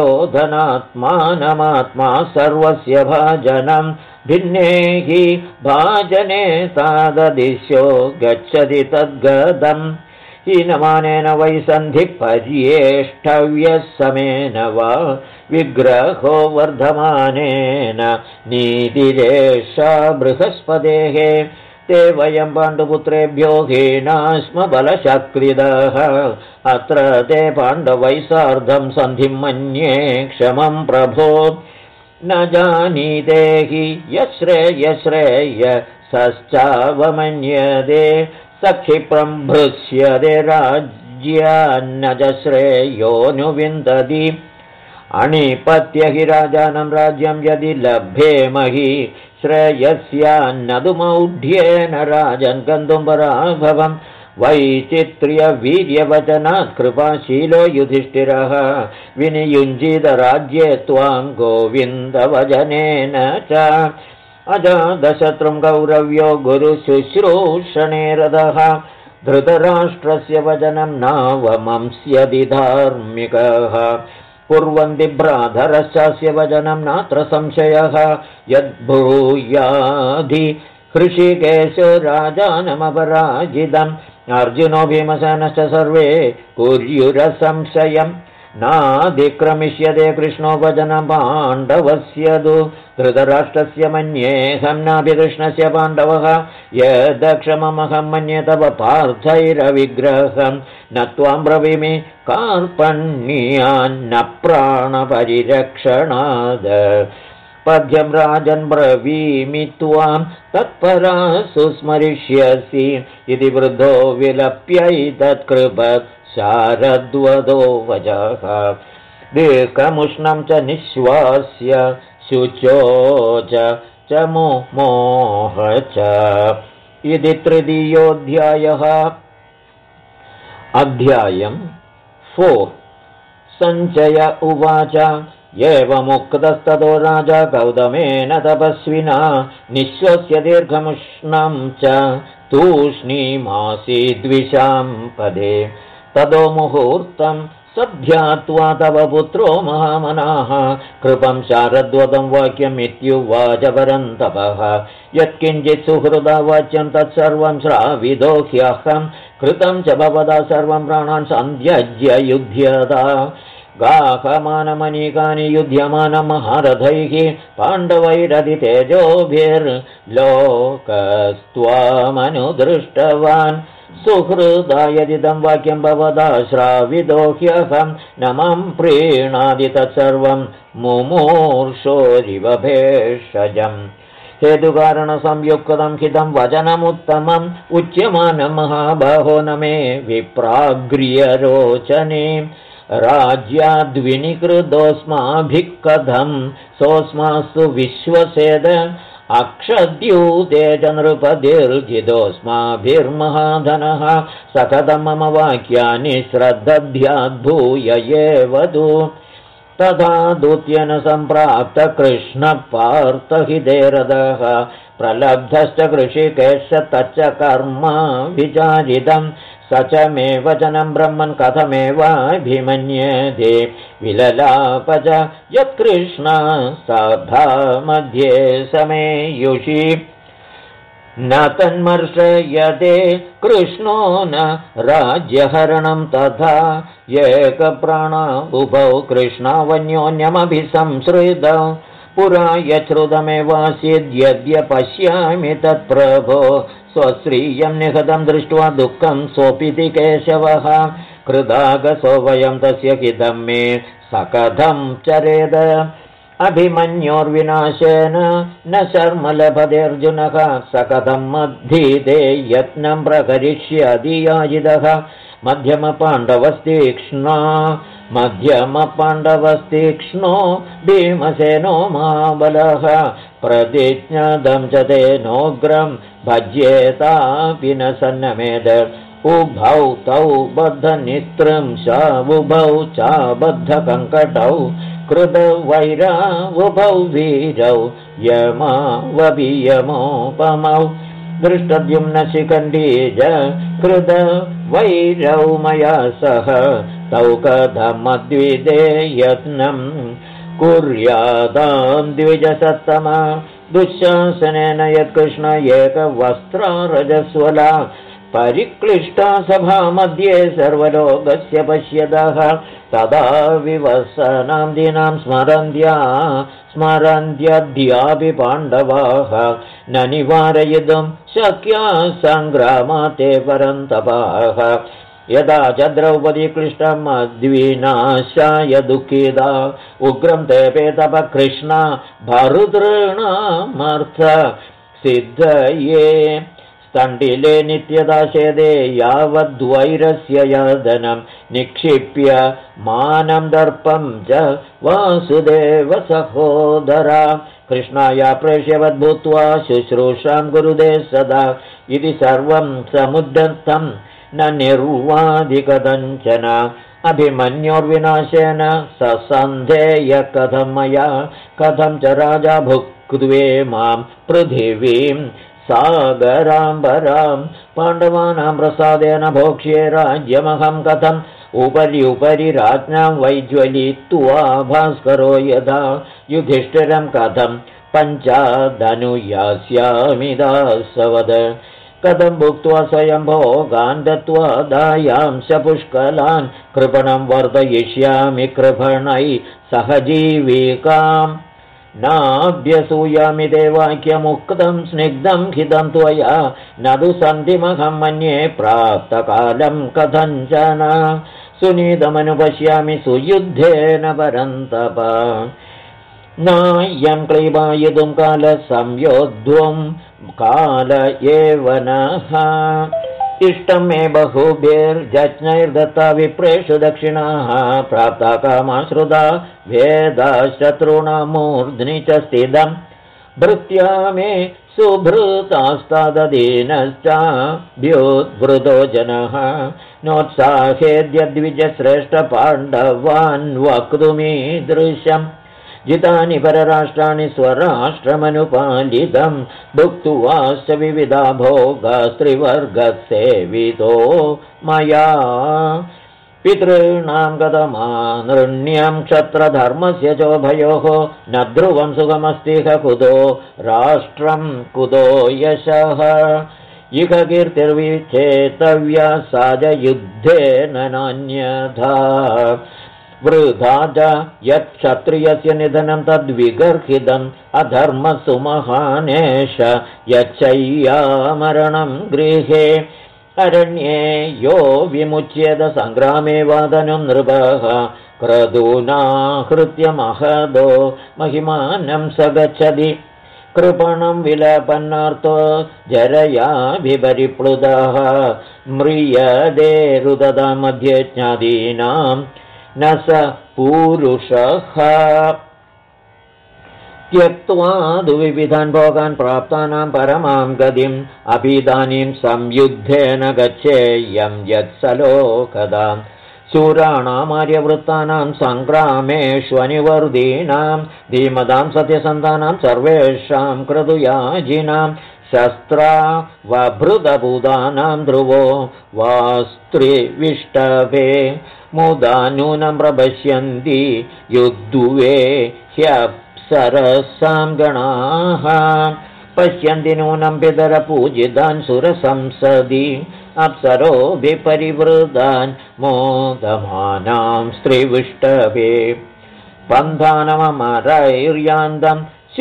दुर्योधनात्मानमात्मा सर्वस्य भाजनं भिन्ने हि भाजने ताददिश्यो गच्छति तद्गदम् हीनमानेन वै सन्धिपर्येष्टव्यः समेन वा विग्रहो वर्धमानेन नीतिरेषा बृहस्पतेः ते वयं पाण्डुपुत्रेभ्यो हीना स्म बलशक्रिदः अत्र ते पाण्डवैः सार्धं सन्धिं मन्ये क्षमं प्रभो न जानीते हि यश्रेय सश्चावमन्यते सक्षिप्रं भृश्यते राज्यान्न च श्रेयोऽनुविन्दति अणिपत्य हि राजानं राज्यं यदि लभेमहि श्रेयस्यान्नदुमौढ्येन राजन् गन्तुं पराभवम् वैचित्र्यवीर्यवचनात् कृपाशीलो युधिष्ठिरः विनियुञ्जितराज्ये त्वां गोविन्दवचनेन च अजातशत्रुं कौरव्यो गुरुशुश्रूषणे रतः धृतराष्ट्रस्य वचनं नावमंस्यति धार्मिकः कुर्वन्ति भ्रातरश्चास्य वचनं नात्र संशयः यद्भूयाधि हृषिकेशो राजानमपराजितम् अर्जुनो भीमसेनश्च सर्वे कुर्युरसंशयम् नाधिक्रमिष्यते कृष्णो वचनं पाण्डवस्य तु धृतराष्ट्रस्य मन्येऽहं नाभिकृष्णस्य पाण्डवः यदक्षममहं मन्ये तव पार्थैरविग्रहं न त्वां ब्रवीमि कार्पण्यान्न प्राणपरिरक्षणाद पद्यं राजन् ब्रवीमि त्वां तत्परा सुस्मरिष्यसि इति वृद्धो विलप्यैतत्कृपत् शारद्वदो वचः दीर्घमुष्णं च निःश्वास्य शुचो च मुमोह च इति तृतीयोऽध्यायः अध्यायं 4 सञ्जय उवाच एवमुक्तस्ततो राजा गौतमेन तपस्विना निःश्वस्य दीर्घमुष्णं च तूष्णीमासीद्विषां पदे ततो मुहूर्तं सध्यात्वा तव पुत्रो महामनाः कृपं शारद्वदं वाक्यमित्युवाच परन्तपः यत्किञ्चित् सुहृदा वाच्यं तत्सर्वं श्राविदो ह्यहं कृतं च भवदा सर्वं प्राणान् सन्त्यज्य युध्यता गाहमानमनीकानि युध्यमानमहारथैः पाण्डवैरधितेजोभिर्लोकस्त्वामनुदृष्टवान् सुहृदा यदिदं वाक्यं भवदा श्राविदो ह्यहं न मां प्रीणादि तत्सर्वं मुमूर्षोरिव भेषजम् हेतुकारणसंयुक्तं हितं वचनमुत्तमम् उच्यमानं महाबाहो न मे विप्राग्र्यरोचने राज्याद्विनिकृतोऽस्माभिः कथं सोऽस्मासु विश्वसेद अक्षद्यूते च नृपतिर्जितोऽस्माभिर्महाधनः सकथं मम वाक्यानि श्रद्धध्याद्भूय एव तु तथा दूत्येन सम्प्राप्तकृष्णपार्थहितेरदः प्रलब्धश्च कृषिकेश तच्च कर्म विचारितं स च मे वचनं ब्रह्मन् कथमेवाभिमन्यते विललाप च यत्कृष्ण सभा मध्ये समेयुषि न तन्मर्शयते कृष्णो न राज्यहरणं तथा एकप्राणा उभौ कृष्णावन्योन्यमभिसंसृतौ पुरा यच्छ्रुतमेवासीद्यद्य पश्यामि तत्प्रभो स्वश्रियं निहतं दृष्ट्वा दुःखं सोऽपिति केशवः कृदागसो वयं तस्य हितं मे सकथं चरेद अभिमन्योर्विनाशेन न शर्म लभतेऽर्जुनः सकथं मद्धीते यत्नं प्रकरिष्यति याजितः मध्यमपाण्डवस्तीक्ष्णो भीमसेनो महाबलः प्रतिज्ञातं च तेनोग्रं भज्येतापि न सन्नमेद उभौ तौ बद्धनित्रं शावुभौ चाबद्धकङ्कटौ कृतवैरा उभौ वीरौ यमावभियमोपमौ दृष्टद्युम्नशिखण्डीज कृतवैरौ मया सह तौ कथमद्विदे यत्नं कुर्यादां द्विजसत्तमा दुःशासनेन यत्कृष्ण एकवस्त्रारजस्वला परिक्लिष्टा सभा मध्ये सर्वलोकस्य पश्यतः तदा विवसनां दिनां स्मरन्त्यद्यापि पाण्डवाः न निवारयितुं शक्या सङ्ग्रामात् ते परन्तपाः यदा च द्रौपदी क्लिष्टम् अद्विनाशाय दुःखिता उग्रं तेपे तप कृष्णा भरुतॄणामर्थ सिद्धये स्तण्डिले नित्यदाशेदे यावद्वैरस्य यादनं निक्षिप्य मानं दर्पं च वासुदेव सहोदरा कृष्णाया प्रेष्यवद्भूत्वा शुश्रूषां गुरुदे सदा इति सर्वं समुद्धतं न निर्वादिकदञ्चन अभिमन्योर्विनाशेन ससन्धेय कथं मया कथं च राजा भुक्त्वे मां पृथिवीं सागराम्बरां पाण्डवानां प्रसादेन भोक्ष्ये राज्यमहं कथम् उपरि राज्ञां वैज्वलित्वा भास्करो यदा युधिष्ठिरं कथं पञ्चादनुयास्यामि दासवद कथं भुक्त्वा स्वयं भोगान् दत्त्वा दायांश पुष्कलान् कृपणं वर्धयिष्यामि कृपणै सहजीविकाम् नाभ्यसूयामि देवाख्यमुक्तं स्निग्धं हितं त्वया न तु सन्धिमहं मन्ये प्राप्तकालं कथञ्चन सुनीतमनुपश्यामि सुयुद्धेन परन्तप नायं क्लीबायितुं कालसंयोद्धुं काल एव नः इष्टं मे बहुभिर्जज्ञैर्दत्ता विप्रेषु दक्षिणाः प्राप्ता कामाश्रुता वेदा शत्रूणामूर्ध्नि च स्थितं भृत्या मे सुभृतास्ताददीनश्चाभ्युद्वृतो जनः नोत्साहेद्यद्विजश्रेष्ठपाण्डवान् वक्तुमीदृशम् जितानि परराष्ट्राणि स्वराष्ट्रमनुपालितं भुक्त्वाश्च विविधा भोगास्त्रिवर्गसेवितो मया पितॄणां गतमानृण्यं क्षत्रधर्मस्य चोभयोः न ध्रुवं सुखमस्तिह कुतो राष्ट्रं कुतो यशः इह कीर्तिर्विचेतव्या सा च युद्धेन नान्यथा वृथा च यत्क्षत्रियस्य निधनं तद्विगर्हितम् अधर्मसुमहानेश यच्चय्यामरणं गृहे अरण्ये यो विमुच्येत सङ्ग्रामे वादनं नृपः क्रतूना हृत्य महदो महिमानं स गच्छति कृपणं विलपन्नार्तो जरयाभिपरिप्लुतः म्रियदे रुदता मध्ये ज्ञादीनां न स पूरुषः त्यक्त्वा दुविविधान् भोगान् प्राप्तानां परमां गतिम् अभिदानीं संयुद्धेन गच्छेयं यत्सलोकदां शूराणामार्यवृत्तानां सङ्ग्रामेष्वनिवर्दीनां धीमतां सत्यसन्तानां सर्वेषां क्रतुयाजिनां शस्त्रावभृतभूतानां ध्रुवो वास्त्रिविष्टभे मुदा नूनं प्रपश्यन्ति युद्धुवे ह्यप्सरसां गणाः पश्यन्ति नूनं पितरपूजितान् सुरसंसदि अप्सरोभिपरिवृतान् मोदमानां स्त्रीविष्टभे पन्थानमरैर्यान्तं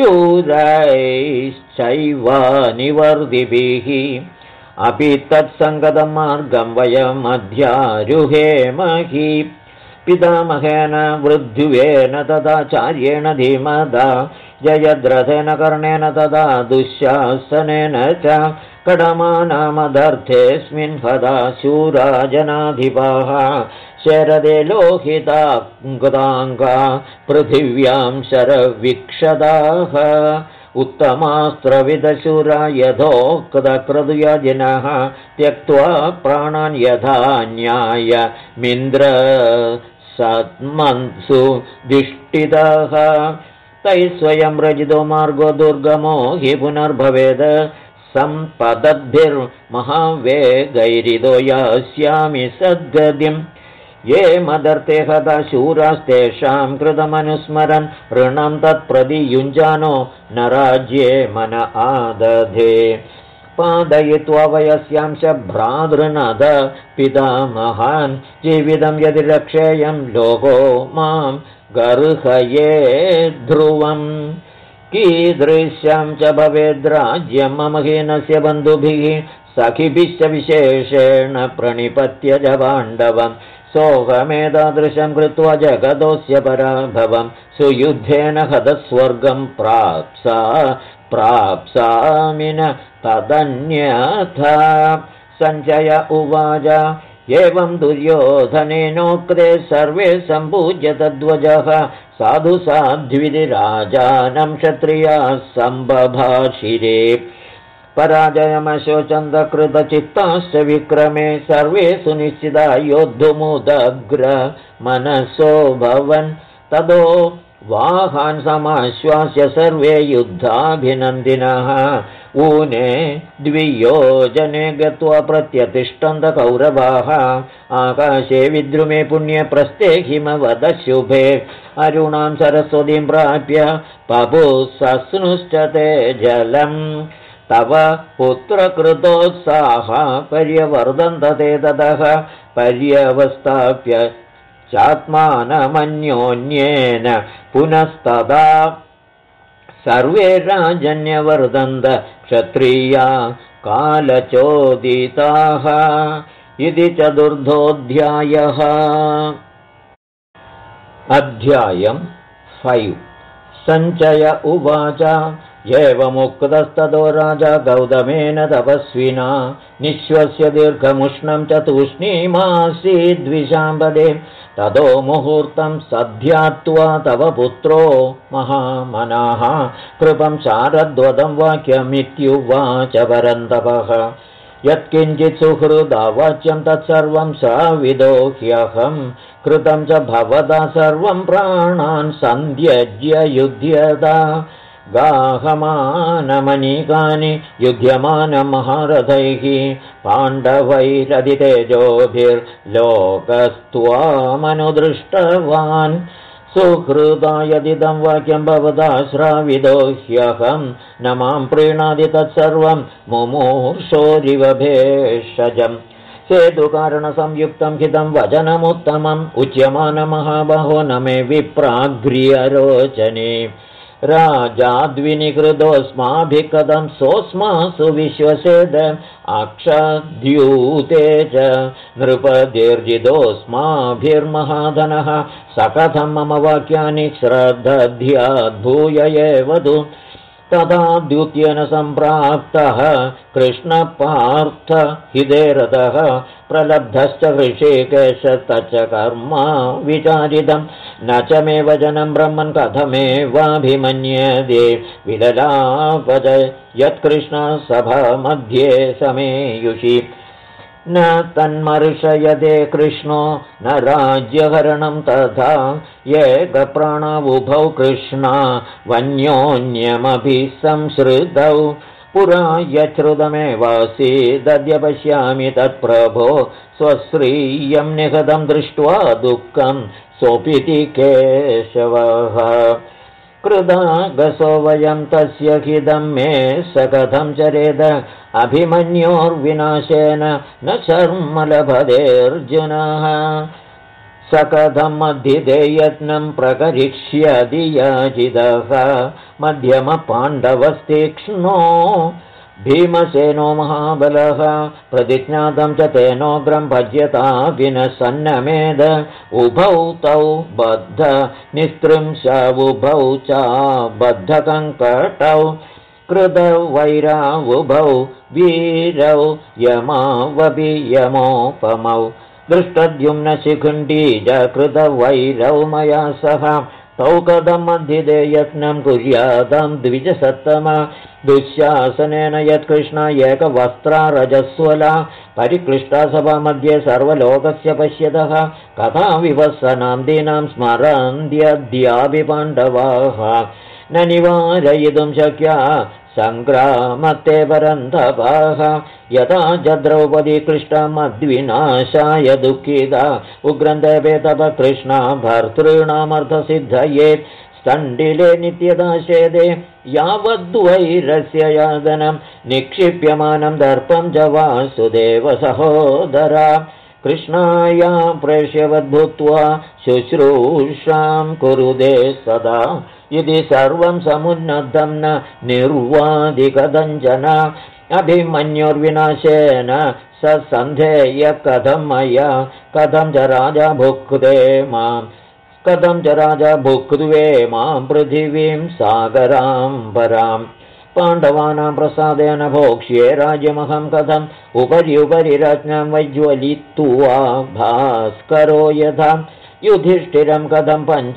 शूरैश्चैव निवर्दिभिः अपि तत्सङ्गतं मार्गं वयमध्यारुहेमहि पितामहेन वृद्धुवेन तदाचार्येण धीमदा जयद्रथेन कर्णेन तदा दुःशासनेन च कडमानामदर्थेऽस्मिन् हदा शूरा जनाधिपाः शरदे लोहिताङ्गाङ्गा पृथिव्यां शरवीक्षदाः उत्तमास्त्रविदशूरा यथोक्तक्रतुयाजिनः त्यक्त्वा प्राणान् यथा न्यायमिन्द्र सत्मन्सु दिष्टितः तैः स्वयं रजितो मार्गो दुर्गमो हि पुनर्भवेद सम्पदद्भिर्महावेगैरितो यास्यामि सद्गतिम् ये मदर्थे हता शूरास्तेषां कृतमनुस्मरन् ऋणं तत्प्रति युञ्जानो न राज्ये मन आदधे पादयित्वा वयस्यांश भ्रातृनद पितामहान् जीवितं यदि रक्षेयं लोको मां गर्हये ध्रुवम् कीदृशं च भवेद्राज्यं मम हीनस्य बन्धुभिः सखिभिश्च विशेषेण प्रणिपत्य च पाण्डवम् सोऽहमेतादृशं कृत्वा जगदोऽस्य पराभवं सुयुद्धेन हतस्वर्गं प्राप्सामि न तदन्यथा सञ्जय उवाच एवं दुर्योधनेनोक्ते सर्वे सम्पूज्य तद्वजः साधु साध्विराजानं क्षत्रियाः सम्बभाषिरे पराजयमशोचन्दकृतचित्ताश्च विक्रमे सर्वे सुनिश्चिता योद्धुमुदग्र मनसो भवन् ततो वाहान् समाश्वास्य सर्वे युद्धाभिनन्दिनः ऊने द्वियोजने गत्वा प्रत्यतिष्ठन्त कौरवाः आकाशे विद्रुमे पुण्ये प्रस्थे हिमवदशुभे अरुणां सरस्वतीं प्राप्य पपुसस्नुश्च ते जलम् तव पुत्रकृतोत्साह पर्यवर्धन्त ते ततः पर्यवस्थाप्य चात्मानमन्योन्येन पुनस्तदा सर्वे राजन्यवर्धन्त क्षत्रिया कालचोदिताः इति चतुर्थोऽध्यायः। अध्यायं 5 सञ्जय उवाच एवमुक्तस्ततो राजा गौतमेन तपस्विना निःश्वस्य दीर्घमुष्णं च तूष्णीमासीद्विशाम्बदे ततो मुहूर्तं सध्यात्वा तव पुत्रो महामनाः कृपं शारद्वदं वाक्यमित्युवाच परन्तपः यत्किञ्चित् सुहृदावाच्यं तत्सर्वं श्राविदो ह्यहं कृतं च भवता सर्वं प्राणान् सन्त्यज्य युध्यता गाहमानमनीकानि युध्यमानमहारथैः पाण्डवैरधितेजोभिर्लोकस्त्वामनुदृष्टवान् सुहृदा यदिदं वाक्यं भवता श्राविदो ह्यहं न मां प्रीणादि तत्सर्वं मुमूर्षोरिव भेषजम् सेतुकारणसंयुक्तं हितं वचनमुत्तमम् उच्यमानमहाबाहो न मे विप्राग्र्यरोचने राजाद्विनिकृतोऽस्माभिः कथं सोऽस्मासु विश्वसेद अक्षद्यूते च नृपदीर्जितोऽस्माभिर्महाधनः स कथं मम वाक्यानि श्रद्धध्याद्भूय एव तु तथा द्युत्येन सम्प्राप्तः कृष्णपार्थ हिदेरतः प्रलब्धश्च ऋषिकेश तच्च कर्मा विचारितं न च मे वचनं ब्रह्मन् कथमेवाभिमन्यते विललापज यत्कृष्ण सभा मध्ये समेयुषि न तन्मर्शयते कृष्णो न राज्यहरणं तथा एकप्राणावुभौ कृष्णा वन्योन्यमभिसंसृतौ पुरा यच्छ्रुतमेवासीदद्य पश्यामि तत्प्रभो स्वश्रीयं निहतं दृष्ट्वा दुःखं सोऽपीति केशवः कृदागसो वयं तस्य हिदं मे स कथं चरेद अभिमन्योर्विनाशेन न शर्म लभतेऽर्जुनः स कथं मध्यिते यत्नं प्रकरिष्यति याचितः मध्यमपाण्डवस्तीक्ष्णो भीमसेनो महाबलः प्रतिज्ञातं च तेनोग्रं भज्यता विनसन्नमेद उभौ तौ बद्ध निस्त्रिंशवुभौ च बद्धकङ्कटौ कृतवैरावुभौ वीरौ यमावभियमोपमौ दृष्टद्युम्नशिखण्डी च कृतवैरौ मया सह तौ कथं मध्यिते यत्नं कुर्यातं द्विजसत्तमा दुःशासनेन यत्कृष्णा एकवस्त्रा रजस्वला परिक्लिष्टा सभामध्ये सर्वलोकस्य पश्यतः कथा विवत्सनां दीनां स्मरन्त्यद्यापि पाण्डवाः न निवारयितुं शक्या सङ्ग्रामत्ते परन्तपाः यथा च द्रौपदी कृष्णा मद्विनाशाय दुःखिता उग्रन्देवे तप कृष्णा भर्तॄणामर्थसिद्धये स्तण्डिले नित्यदाशेदे यावद्वैरस्य यादनं निक्षिप्यमानं दर्पं च वासुदेव सहोदरा कृष्णाया प्रेष्यवद्भूत्वा शुश्रूषां कुरुदे सदा यदि सर्वं समुन्नतं न निर्वादिकदञ्जन अभिमन्योर्विनाशेन स सन्धेय कथं मया कथं च राजा भुक्ते मां कथं च राजा भुक्त्वे मां पृथिवीं सागराम्बरां पाण्डवानां प्रसादेन भोक्ष्ये राज्यमहं कथम् उपरि रत्नं वैज्वलित्वा भास्करो यथा युधिष्ठिरं कथं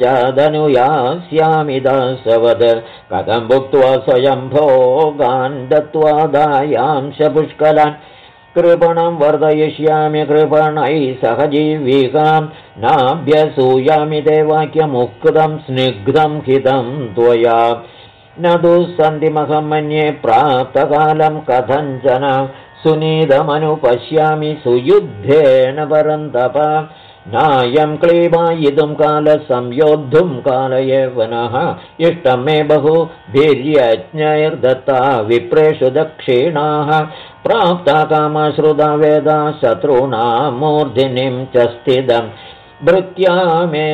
पञ्चधनुयास्यामि दासवद कथं भुक्त्वा स्वयं भोगान् दत्त्वा दायांश पुष्कलान् कृपणं वर्धयिष्यामि कृपणैः सह जीविकां नाभ्यसूयामि ते वाक्यमुक्तं स्निग्धं हितं त्वया न दुःसन्धिमहं मन्ये प्राप्तकालं कथञ्चन सुनीतमनुपश्यामि सुयुद्धेन परन्तप नायं क्लीबायितुं कालसंयोद्धुं काल एव नः इष्टं मे बहु वीर्यज्ञैर्दत्ता विप्रेषु दक्षिणाः प्राप्ता कामश्रुता वेदा शत्रूणां मूर्धिनीं च स्थितं भृत्या मे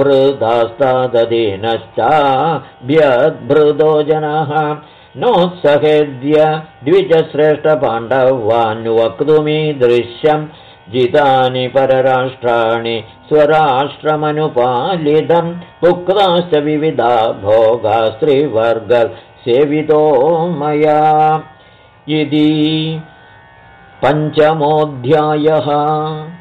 सुभृदास्तादधीनश्चाभ्यद्भृदो जनाः नोत्सहेद्य द्विजश्रेष्ठपाण्डवान् वक्तुमीदृश्यम् जितानि परराष्ट्राणि स्वराष्ट्रमनुपालितं भुक्ताश्च विविधा भोगा स्त्रीवर्गसेवितो मया इति 5मोऽध्यायः।